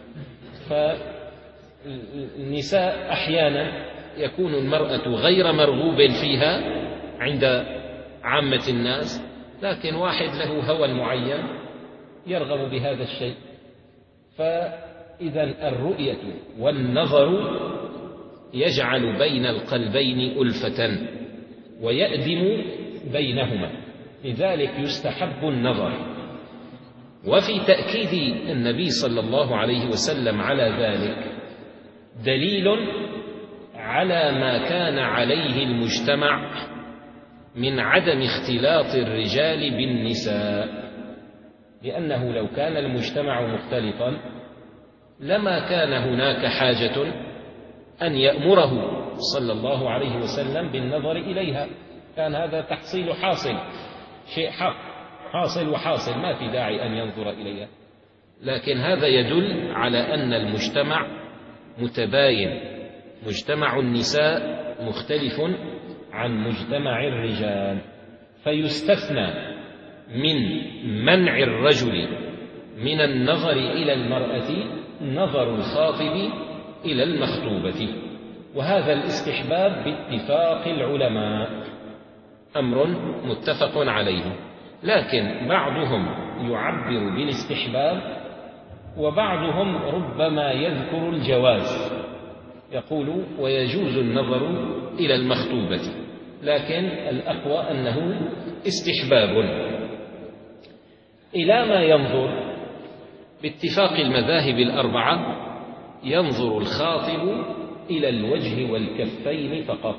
فالنساء أحيانا يكون المرأة غير مرغوب فيها عند عامة الناس، لكن واحد له هوى معين يرغب بهذا الشيء. فإذا الرؤية والنظر يجعل بين القلبين ألفة، ويأدم بينهما، لذلك يستحب النظر. وفي تأكيد النبي صلى الله عليه وسلم على ذلك دليل على ما كان عليه المجتمع من عدم اختلاط الرجال بالنساء، لأنه لو كان المجتمع مختلطا لما كان هناك حاجة أن يأمره صلى الله عليه وسلم بالنظر إليها، كان هذا تحصيل حاصل، شيء حق حاصل وحاصل، ما في داعي أن ينظر إليها. لكن هذا يدل على أن المجتمع متباين، مجتمع النساء مختلف عن مجتمع الرجال، فيستثنى من منع الرجل من النظر إلى المرأة نظر الخاطب إلى المخطوبة، وهذا الاستحباب باتفاق العلماء أمر متفق عليه. لكن بعضهم يعبر بالاستحباب وبعضهم ربما يذكر الجواز، يقول ويجوز النظر إلى المخطوبة، لكن الأقوى أنه استحباب. إلى ما ينظر؟ باتفاق المذاهب الأربعة ينظر الخاطب إلى الوجه والكفين فقط،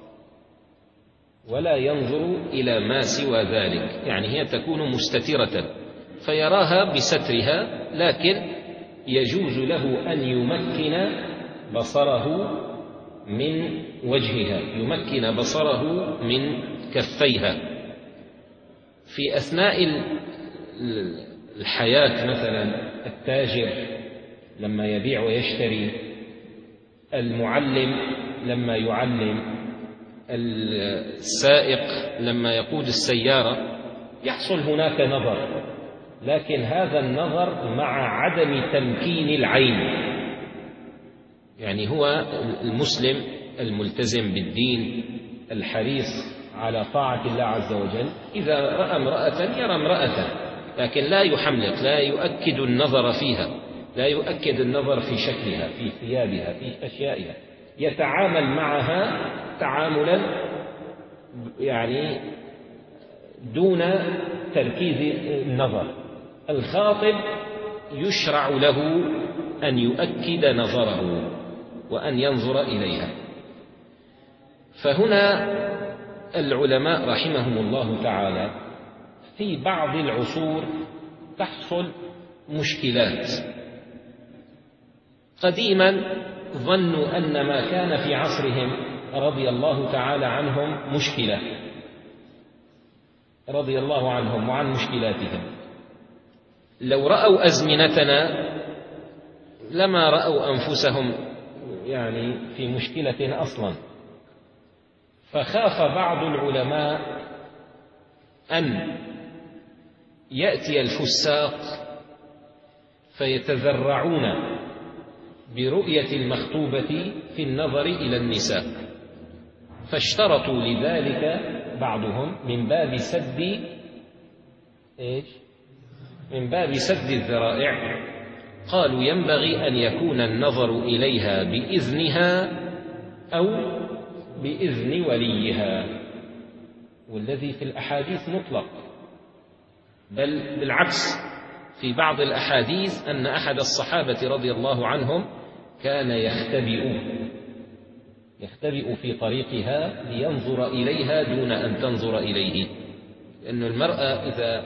ولا ينظر إلى ما سوى ذلك، يعني هي تكون مستترة فيراها بسترها، لكن يجوز له أن يمكن بصره من وجهها، يمكن بصره من كفيها. في أثناء الحياة مثلا التاجر لما يبيع ويشتري، المعلم لما يعلم، السائق لما يقود السيارة، يحصل هناك نظر، لكن هذا النظر مع عدم تمكين العين. يعني هو المسلم الملتزم بالدين الحريص على طاعة الله عز وجل إذا رأى امرأة يرى امرأة، لكن لا يحملق، لا يؤكد النظر فيها، لا يؤكد النظر في شكلها، في ثيابها، في أشيائها، يتعامل معها تعاملا يعني دون تركيز النظر. الخاطب يشرع له أن يؤكد نظره وأن ينظر إليها. فهنا العلماء رحمهم الله تعالى في بعض العصور تحصل مشكلات. قديما ظنوا أن ما كان في عصرهم رضي الله تعالى عنهم مشكلة، رضي الله عنهم وعن مشكلاتهم. لو رأوا أزمنتنا لما رأوا أنفسهم يعني في مشكلة أصلا، فخاف بعض العلماء أن يأتي الفساق فيتذرعون برؤية المخطوبة في النظر إلى النساء، فاشترطوا لذلك بعضهم من باب سد إيش؟ من باب سد الذرائع، قالوا ينبغي أن يكون النظر إليها بإذنها أو بإذن وليها، والذي في الأحاديث مطلق، بل بالعكس في بعض الأحاديث أن أحد الصحابة رضي الله عنهم كان يختبئ يختبئ في طريقها لينظر إليها دون أن تنظر إليه، لأن المرأة إذا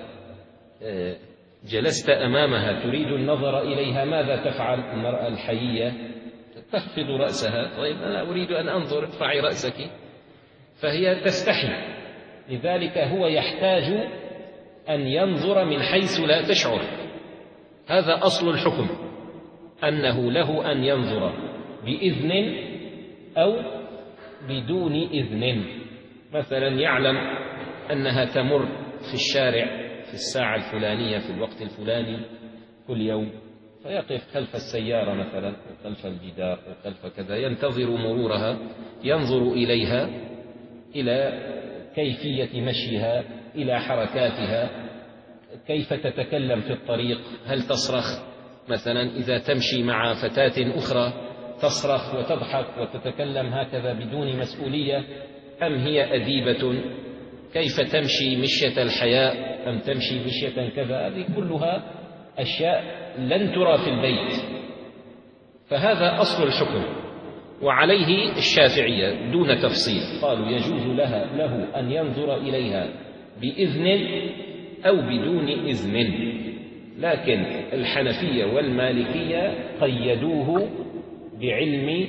جلست أمامها تريد النظر إليها ماذا تفعل؟ المرأة الحيية تخفض رأسها، طيب أنا أريد أن أنظر، ارفعي رأسك، فهي تستحي. لذلك هو يحتاج أن ينظر من حيث لا تشعر، هذا أصل الحكم، أنه له أن ينظر بإذن أو بدون إذن. مثلا يعلم أنها تمر في الشارع في الساعة الفلانية في الوقت الفلاني كل يوم، فيقف خلف السيارة مثلا أو خلف الجدار أو خلف كذا، ينتظر مرورها، ينظر إليها، إلى كيفية مشيها، إلى حركاتها، كيف تتكلم في الطريق، هل تصرخ مثلا إذا تمشي مع فتاة أخرى تصرخ وتضحك وتتكلم هكذا بدون مسؤولية، أم هي أديبة، كيف تمشي مشية الحياء أم تمشي مشية كذا، هذه كلها أشياء لن ترى في البيت. فهذا أصل الحكم، وعليه الشافعية دون تفصيل، قالوا يجوز لها له أن ينظر إليها بإذن أو بدون إذن. لكن الحنفية والمالكية قيدوه بعلم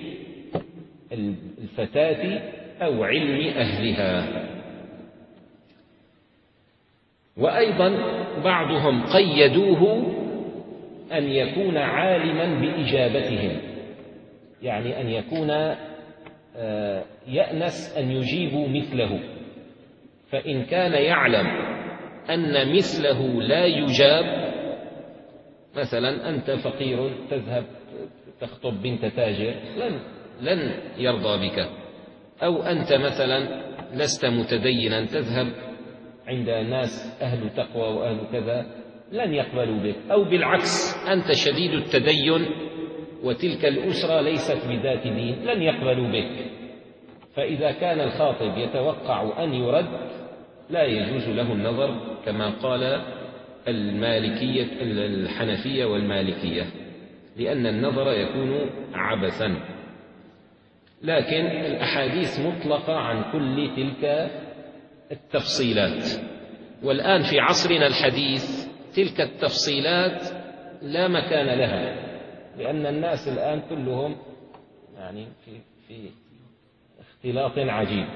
الفتاة أو علم أهلها. وأيضا بعضهم قيدوه أن يكون عالما بإجابتهم، يعني أن يكون يأنس أن يجيبوا مثله، فإن كان يعلم أن مثله لا يجاب، مثلا أنت فقير تذهب تخطب بنت تاجر لن, لن يرضى بك، أو أنت مثلا لست متدينا تذهب عند ناس أهل تقوى وأهل كذا لن يقبلوا بك، أو بالعكس أنت شديد التدين وتلك الأسرة ليست بذات دين لن يقبلوا بك. فإذا كان الخاطب يتوقع أن يرد لا يجوز له النظر كما قال المالكية الحنفية والمالكية، لأن النظر يكون عبثا. لكن الأحاديث مطلقة عن كل تلك التفصيلات، والآن في عصرنا الحديث تلك التفصيلات لا مكان لها، لأن الناس الآن كلهم يعني في, في اختلاط عجيب.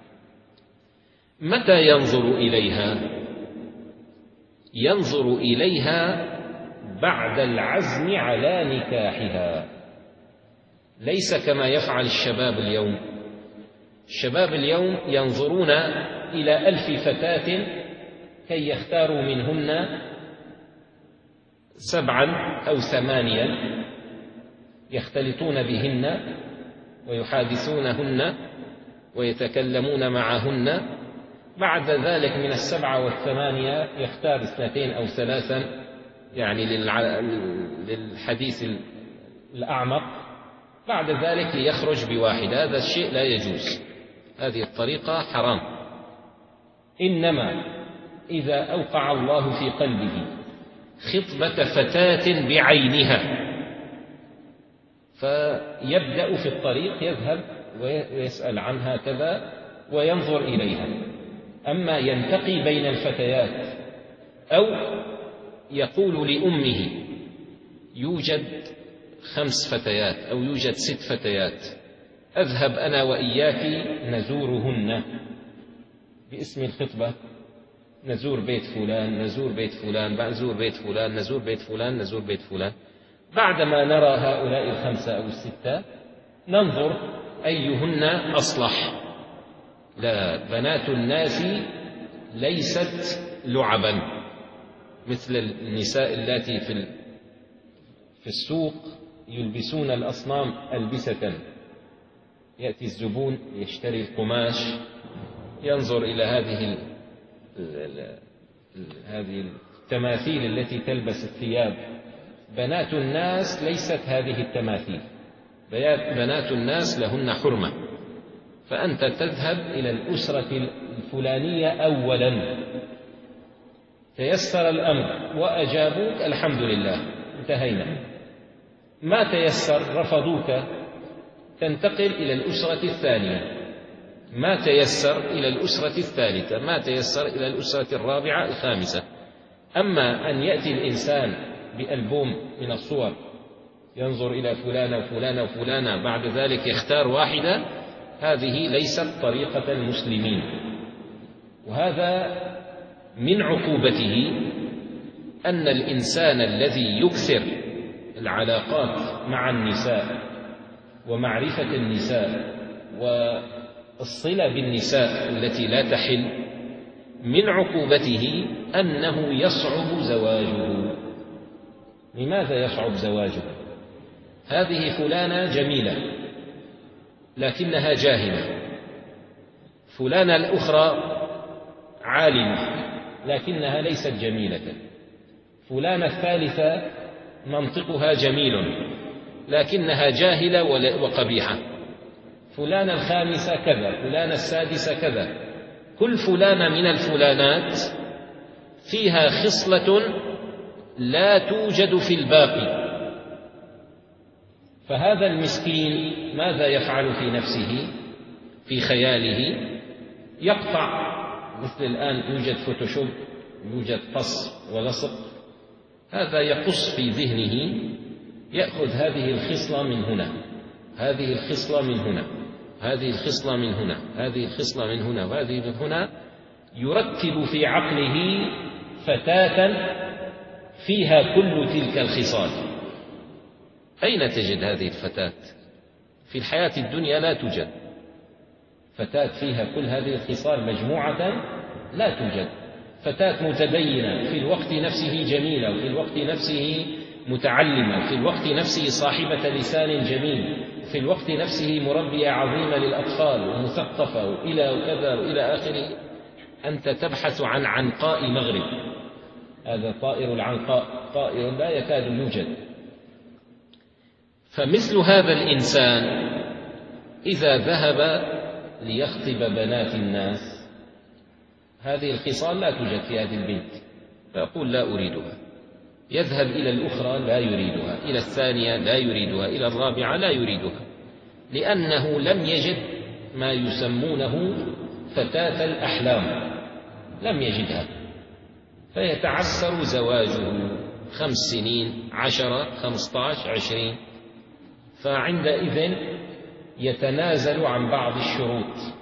متى ينظر إليها؟ ينظر إليها بعد العزم على نكاحها، ليس كما يفعل الشباب اليوم. الشباب اليوم ينظرون إلى ألف فتاة كي يختاروا منهن سبعا أو ثمانيا يختلطون بهن ويحادثونهن ويتكلمون معهن، بعد ذلك من السبعة والثمانية يختار اثنتين أو ثلاثا يعني للحديث الأعمق، بعد ذلك ليخرج بواحد. هذا الشيء لا يجوز، هذه الطريقة حرام. إنما إذا أوقع الله في قلبه خطبة فتاة بعينها فيبدأ في الطريق يذهب ويسأل عنها كذا وينظر إليها. أما ينتقي بين الفتيات أو يقول لأمه يوجد خمس فتيات أو يوجد ست فتيات أذهب أنا وإياك نزورهن باسم الخطبة، نزور بيت فلان نزور بيت فلان نزور بيت فلان نزور بيت فلان نزور بيت فلان. بعدما نرى هؤلاء الخمسة أو الستة ننظر أيهن أصلح. لا، بنات الناس ليست لعبا مثل النساء اللاتي في في السوق يلبسون الأصنام ألبسة، يأتي الزبون يشتري القماش ينظر إلى هذه هذه التماثيل التي تلبس الثياب. بنات الناس ليست هذه التماثيل، بنات الناس لهن حرمة. فأنت تذهب إلى الأسرة الفلانية أولا، تيسر الأمر وأجابوك الحمد لله انتهينا. ما تيسر رفضوك تنتقل إلى الأسرة الثانية، ما تيسر إلى الأسرة الثالثة، ما تيسر إلى الأسرة الرابعة الخامسة. أما أن يأتي الإنسان بألبوم من الصور ينظر إلى فلانة وفلانة وفلانة بعد ذلك يختار واحدة، هذه ليست طريقة المسلمين. وهذا من عقوبته أن الإنسان الذي يكثر العلاقات مع النساء ومعرفة النساء والصلة بالنساء التي لا تحل، من عقوبته أنه يصعب زواجه. لماذا يصعب زواجه؟ هذه فلانة جميلة لكنها جاهلة، فلانة الأخرى عالمة لكنها ليست جميلة، فلانة الثالثة منطقها جميل لكنها جاهلة وقبيحة، فلانة الخامسة كذا، فلانة السادسة كذا. كل فلانة من الفلانات فيها خصلة لا توجد في الباقي. فهذا المسكين ماذا يفعل في نفسه في خياله؟ يقطع، مثل الآن يوجد فوتوشوب، يوجد قص ولصق، هذا يقص في ذهنه، يأخذ هذه الخصلة من هنا، هذه الخصلة من هنا، هذه الخصلة من هنا، هذه الخصلة من هنا، وهذه من هنا، يرتب في عقله فتاة فيها كل تلك الخصال. أين تجد هذه الفتاة؟ في الحياة الدنيا لا توجد فتاة فيها كل هذه الخصال مجموعة، لا توجد. فتاة متدينة في الوقت نفسه جميلة، وفي الوقت نفسه متعلمة، في الوقت نفسه صاحبة لسان جميل، في الوقت نفسه مربية عظيمة للأطفال ومثقفة وإلى وكذا وإلى آخره. أنت تبحث عن عنقاء مغرب، هذا طائر العنقاء، طائر لا يكاد يوجد. فمثل هذا الإنسان إذا ذهب ليخطب بنات الناس، هذه الخصال لا توجد في هذه البنت، فيقول لا أريدها. يذهب إلى الأخرى لا يريدها، إلى الثانية لا يريدها، إلى الرابعة لا يريدها، لأنه لم يجد ما يسمونه فتاة الأحلام، لم يجدها. فيتعسر زواجه خمس سنين، عشرة، خمسة عشر، عشرين. فعندئذ يتنازل عن بعض الشروط،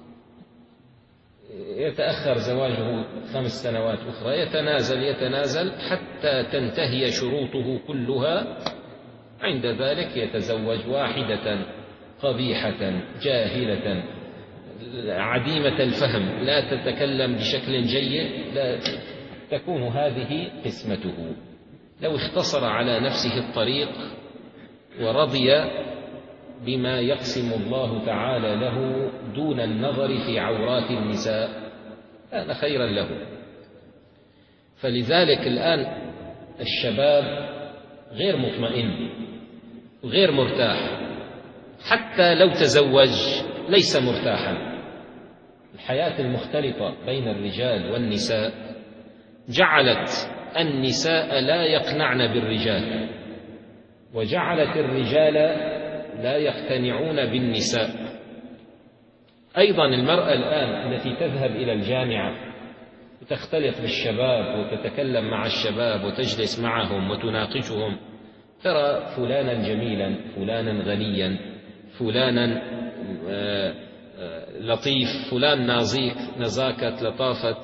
يتأخر زواجه خمس سنوات أخرى، يتنازل يتنازل حتى تنتهي شروطه كلها. عند ذلك يتزوج واحدة قبيحة جاهلة عديمة الفهم، لا تتكلم بشكل جيد، لا تكون هذه قسمته. لو اختصر على نفسه الطريق ورضي بما يقسم الله تعالى له دون النظر في عورات النساء كان خيرا له. فلذلك الآن الشباب غير مطمئن وغير مرتاح، حتى لو تزوج ليس مرتاحا. الحياة المختلطة بين الرجال والنساء جعلت النساء لا يقنعن بالرجال، وجعلت الرجال لا يقتنعون بالنساء. أيضا المرأة الآن التي تذهب إلى الجامعة وتختلط بالشباب وتتكلم مع الشباب وتجلس معهم وتناقشهم، ترى فلانا جميلا، فلانا غنيا، فلانا لطيف، فلان نازيك، نزاكة، لطافة.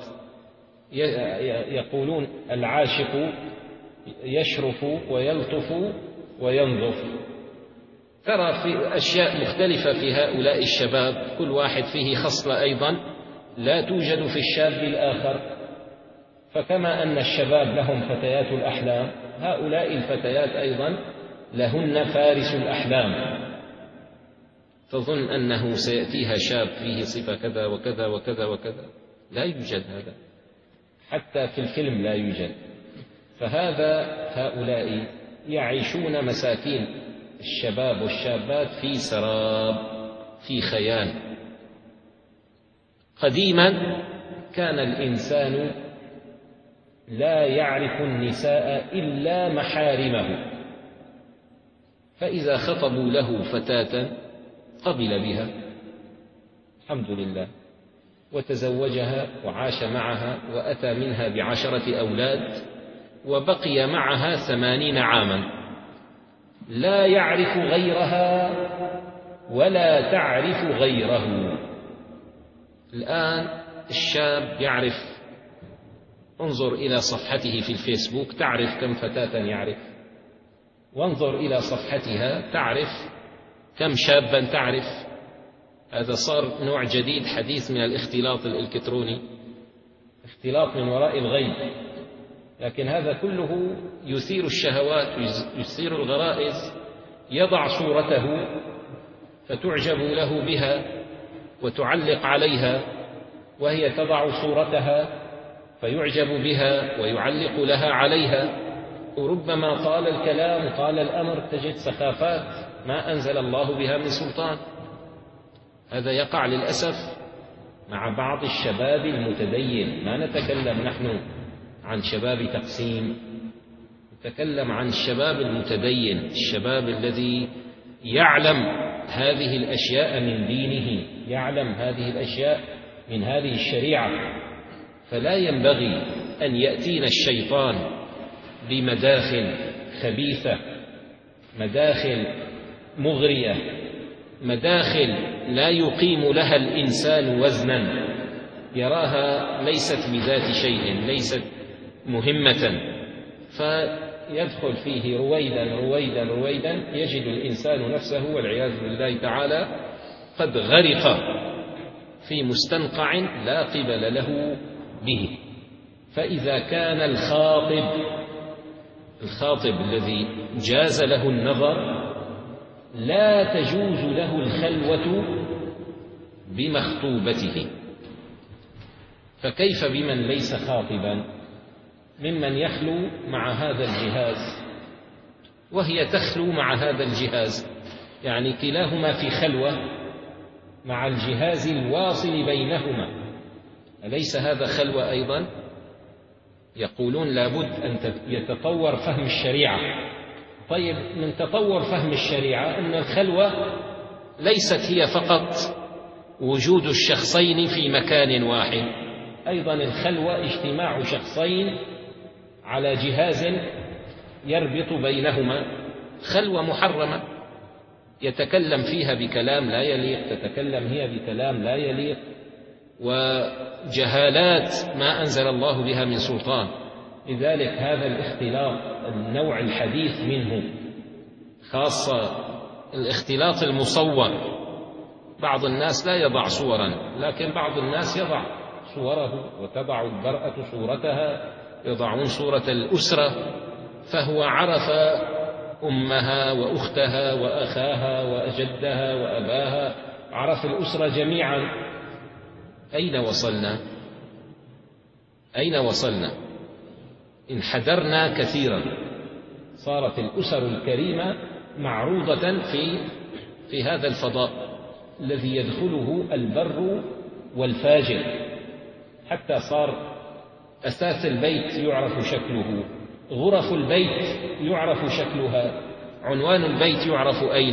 يقولون العاشق يشرف ويلطف وينظف. ترى في أشياء مختلفة في هؤلاء الشباب، كل واحد فيه خصلة أيضا لا توجد في الشاب الآخر. فكما أن الشباب لهم فتيات الأحلام، هؤلاء الفتيات أيضا لهن فارس الأحلام. تظن أنه سيأتيها شاب فيه صفة كذا وكذا وكذا وكذا، لا يوجد هذا، حتى في الفيلم لا يوجد. فهذا هؤلاء يعيشون مساكين الشباب والشابات في سراب، في خيال. قديما كان الإنسان لا يعرف النساء إلا محارمه، فإذا خطبوا له فتاة قبل بها الحمد لله وتزوجها وعاش معها وأتى منها بعشرة أولاد وبقي معها ثمانين عاما، لا يعرف غيرها ولا تعرف غيره. الآن الشاب يعرف، انظر إلى صفحته في الفيسبوك تعرف كم فتاة يعرف، وانظر إلى صفحتها تعرف كم شابا تعرف. هذا صار نوع جديد حديث من الاختلاط الإلكتروني، اختلاط من وراء الغيب، لكن هذا كله يثير الشهوات ويثير الغرائز. يضع صورته فتعجب له بها وتعلق عليها، وهي تضع صورتها فيعجب بها ويعلق لها عليها، وربما طال الكلام طال الأمر تجد سخافات ما أنزل الله بها من سلطان. هذا يقع للأسف مع بعض الشباب المتدين. ما نتكلم نحن عن شباب تقسيم، نتكلم عن الشباب المتدين، الشباب الذي يعلم هذه الأشياء من دينه، يعلم هذه الأشياء من هذه الشريعة. فلا ينبغي أن يأتينا الشيطان بمداخل خبيثة، مداخل مغرية، مداخل لا يقيم لها الإنسان وزنا، يراها ليست بذات شيء، ليست مهمة، فيدخل فيه رويدا رويدا رويدا، يجد الإنسان نفسه والعياذ بالله تعالى قد غرق في مستنقع لا قبل له به. فإذا كان الخاطب الخاطب الذي جاز له النظر لا تجوز له الخلوة بمخطوبته، فكيف بمن ليس خاطبا، ممن يخلو مع هذا الجهاز وهي تخلو مع هذا الجهاز، يعني كلاهما في خلوة مع الجهاز الواصل بينهما، أليس هذا خلوة أيضا؟ يقولون لابد أن يتطور فهم الشريعة. طيب، من تطور فهم الشريعة أن الخلوة ليست هي فقط وجود الشخصين في مكان واحد، أيضا الخلوة اجتماع شخصين على جهاز يربط بينهما، خلوة محرمة يتكلم فيها بكلام لا يليق، تتكلم هي بكلام لا يليق، وجهالات ما أنزل الله بها من سلطان. لذلك هذا الاختلاط النوع الحديث منه، خاصة الاختلاط المصور، بعض الناس لا يضع صورا، لكن بعض الناس يضع صوره، وتضع المرأة صورتها، يضعون صورة الأسرة، فهو عرف أمها وأختها وأخاها وجدها وأباها، عرف الأسرة جميعا. أين وصلنا؟ أين وصلنا؟ انحدرنا كثيرا، صارت الأسر الكريمة معروضة في في هذا الفضاء الذي يدخله البر والفاجر، حتى صار أساس البيت يعرف شكله، غرف البيت يعرف شكلها، عنوان البيت يعرف أين،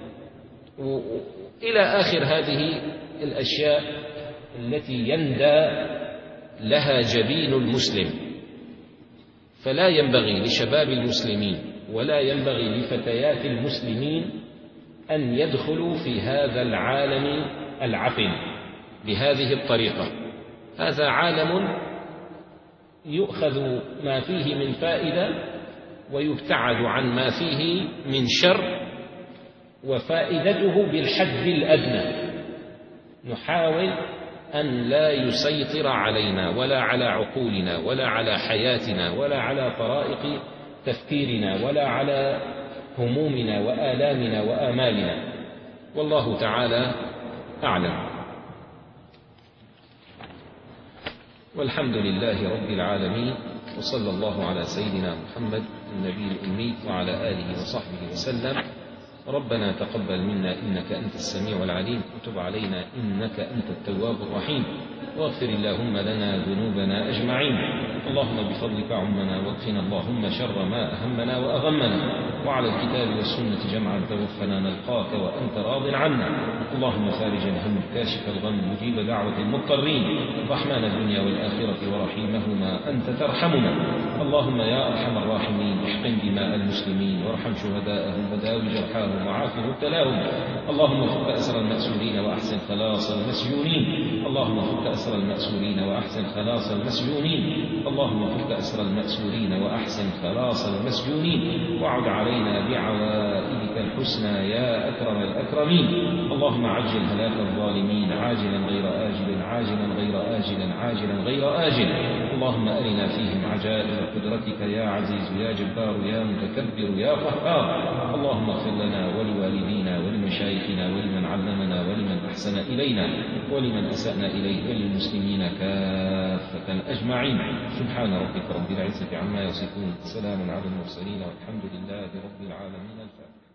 إلى آخر هذه الأشياء التي يندى لها جبين المسلم. فلا ينبغي لشباب المسلمين ولا ينبغي لفتيات المسلمين أن يدخلوا في هذا العالم العفن بهذه الطريقة. هذا عالم يؤخذ ما فيه من فائدة ويبتعد عن ما فيه من شر، وفائدته بالحد الأدنى. نحاول أن لا يسيطر علينا ولا على عقولنا ولا على حياتنا ولا على طرائق تفكيرنا ولا على همومنا وآلامنا وآمالنا، والله تعالى أعلم. والحمد لله رب العالمين، وصلى الله على سيدنا محمد النبي الأمي وعلى آله وصحبه وسلم. ربنا تقبل منا إنك أنت السميع العليم، وتب علينا إنك أنت التواب الرحيم، واغفر اللهم لنا ذنوبنا أجمعين. اللهم بفضلك عمنا، واكفنا اللهم شر ما أهمنا وأغمنا، وعلى الكتاب والسنة جمعا توفنا نلقاك وأنت راض عنا. اللهم خارج الهم كاشف الغم مجيب دعوة المضطرين، رحمن الدنيا والآخرة ورحيمهما أنت ترحمنا. اللهم يا أرحم الراحمين احقن دماء المسلمين وارحم شهداءهم وداوي جرحاهم وعاف مبتلاهم. اللهم فك أسر المأسورين وأحسن خلاص المسجونين. اللهم فك أسر المأسورين وأحسن خلاص المسجونين. اللهم فك أسر المأسورين وأحسن خلاص المسجونين، وعد علينا بعوائدك الحسنى يا أكرم الأكرمين. اللهم عجل هلاك الظالمين عاجلا غير آجل، عاجلا غير آجل، عاجلا غير آجل. اللهم أرنا فيهم عجائب قدرتك يا عزيز يا جبار يا متكبر يا قهار. اللهم اغفر لنا ولوالدينا ولمشايخنا ولمن علمنا ولمن أحسن إلينا ولمن أسأنا إليه وللمسلمين كافة أجمعين. سبحان ربك رب العزة عما يصفون، سلام على المرسلين والحمد لله رب العالمين. الفاتحة.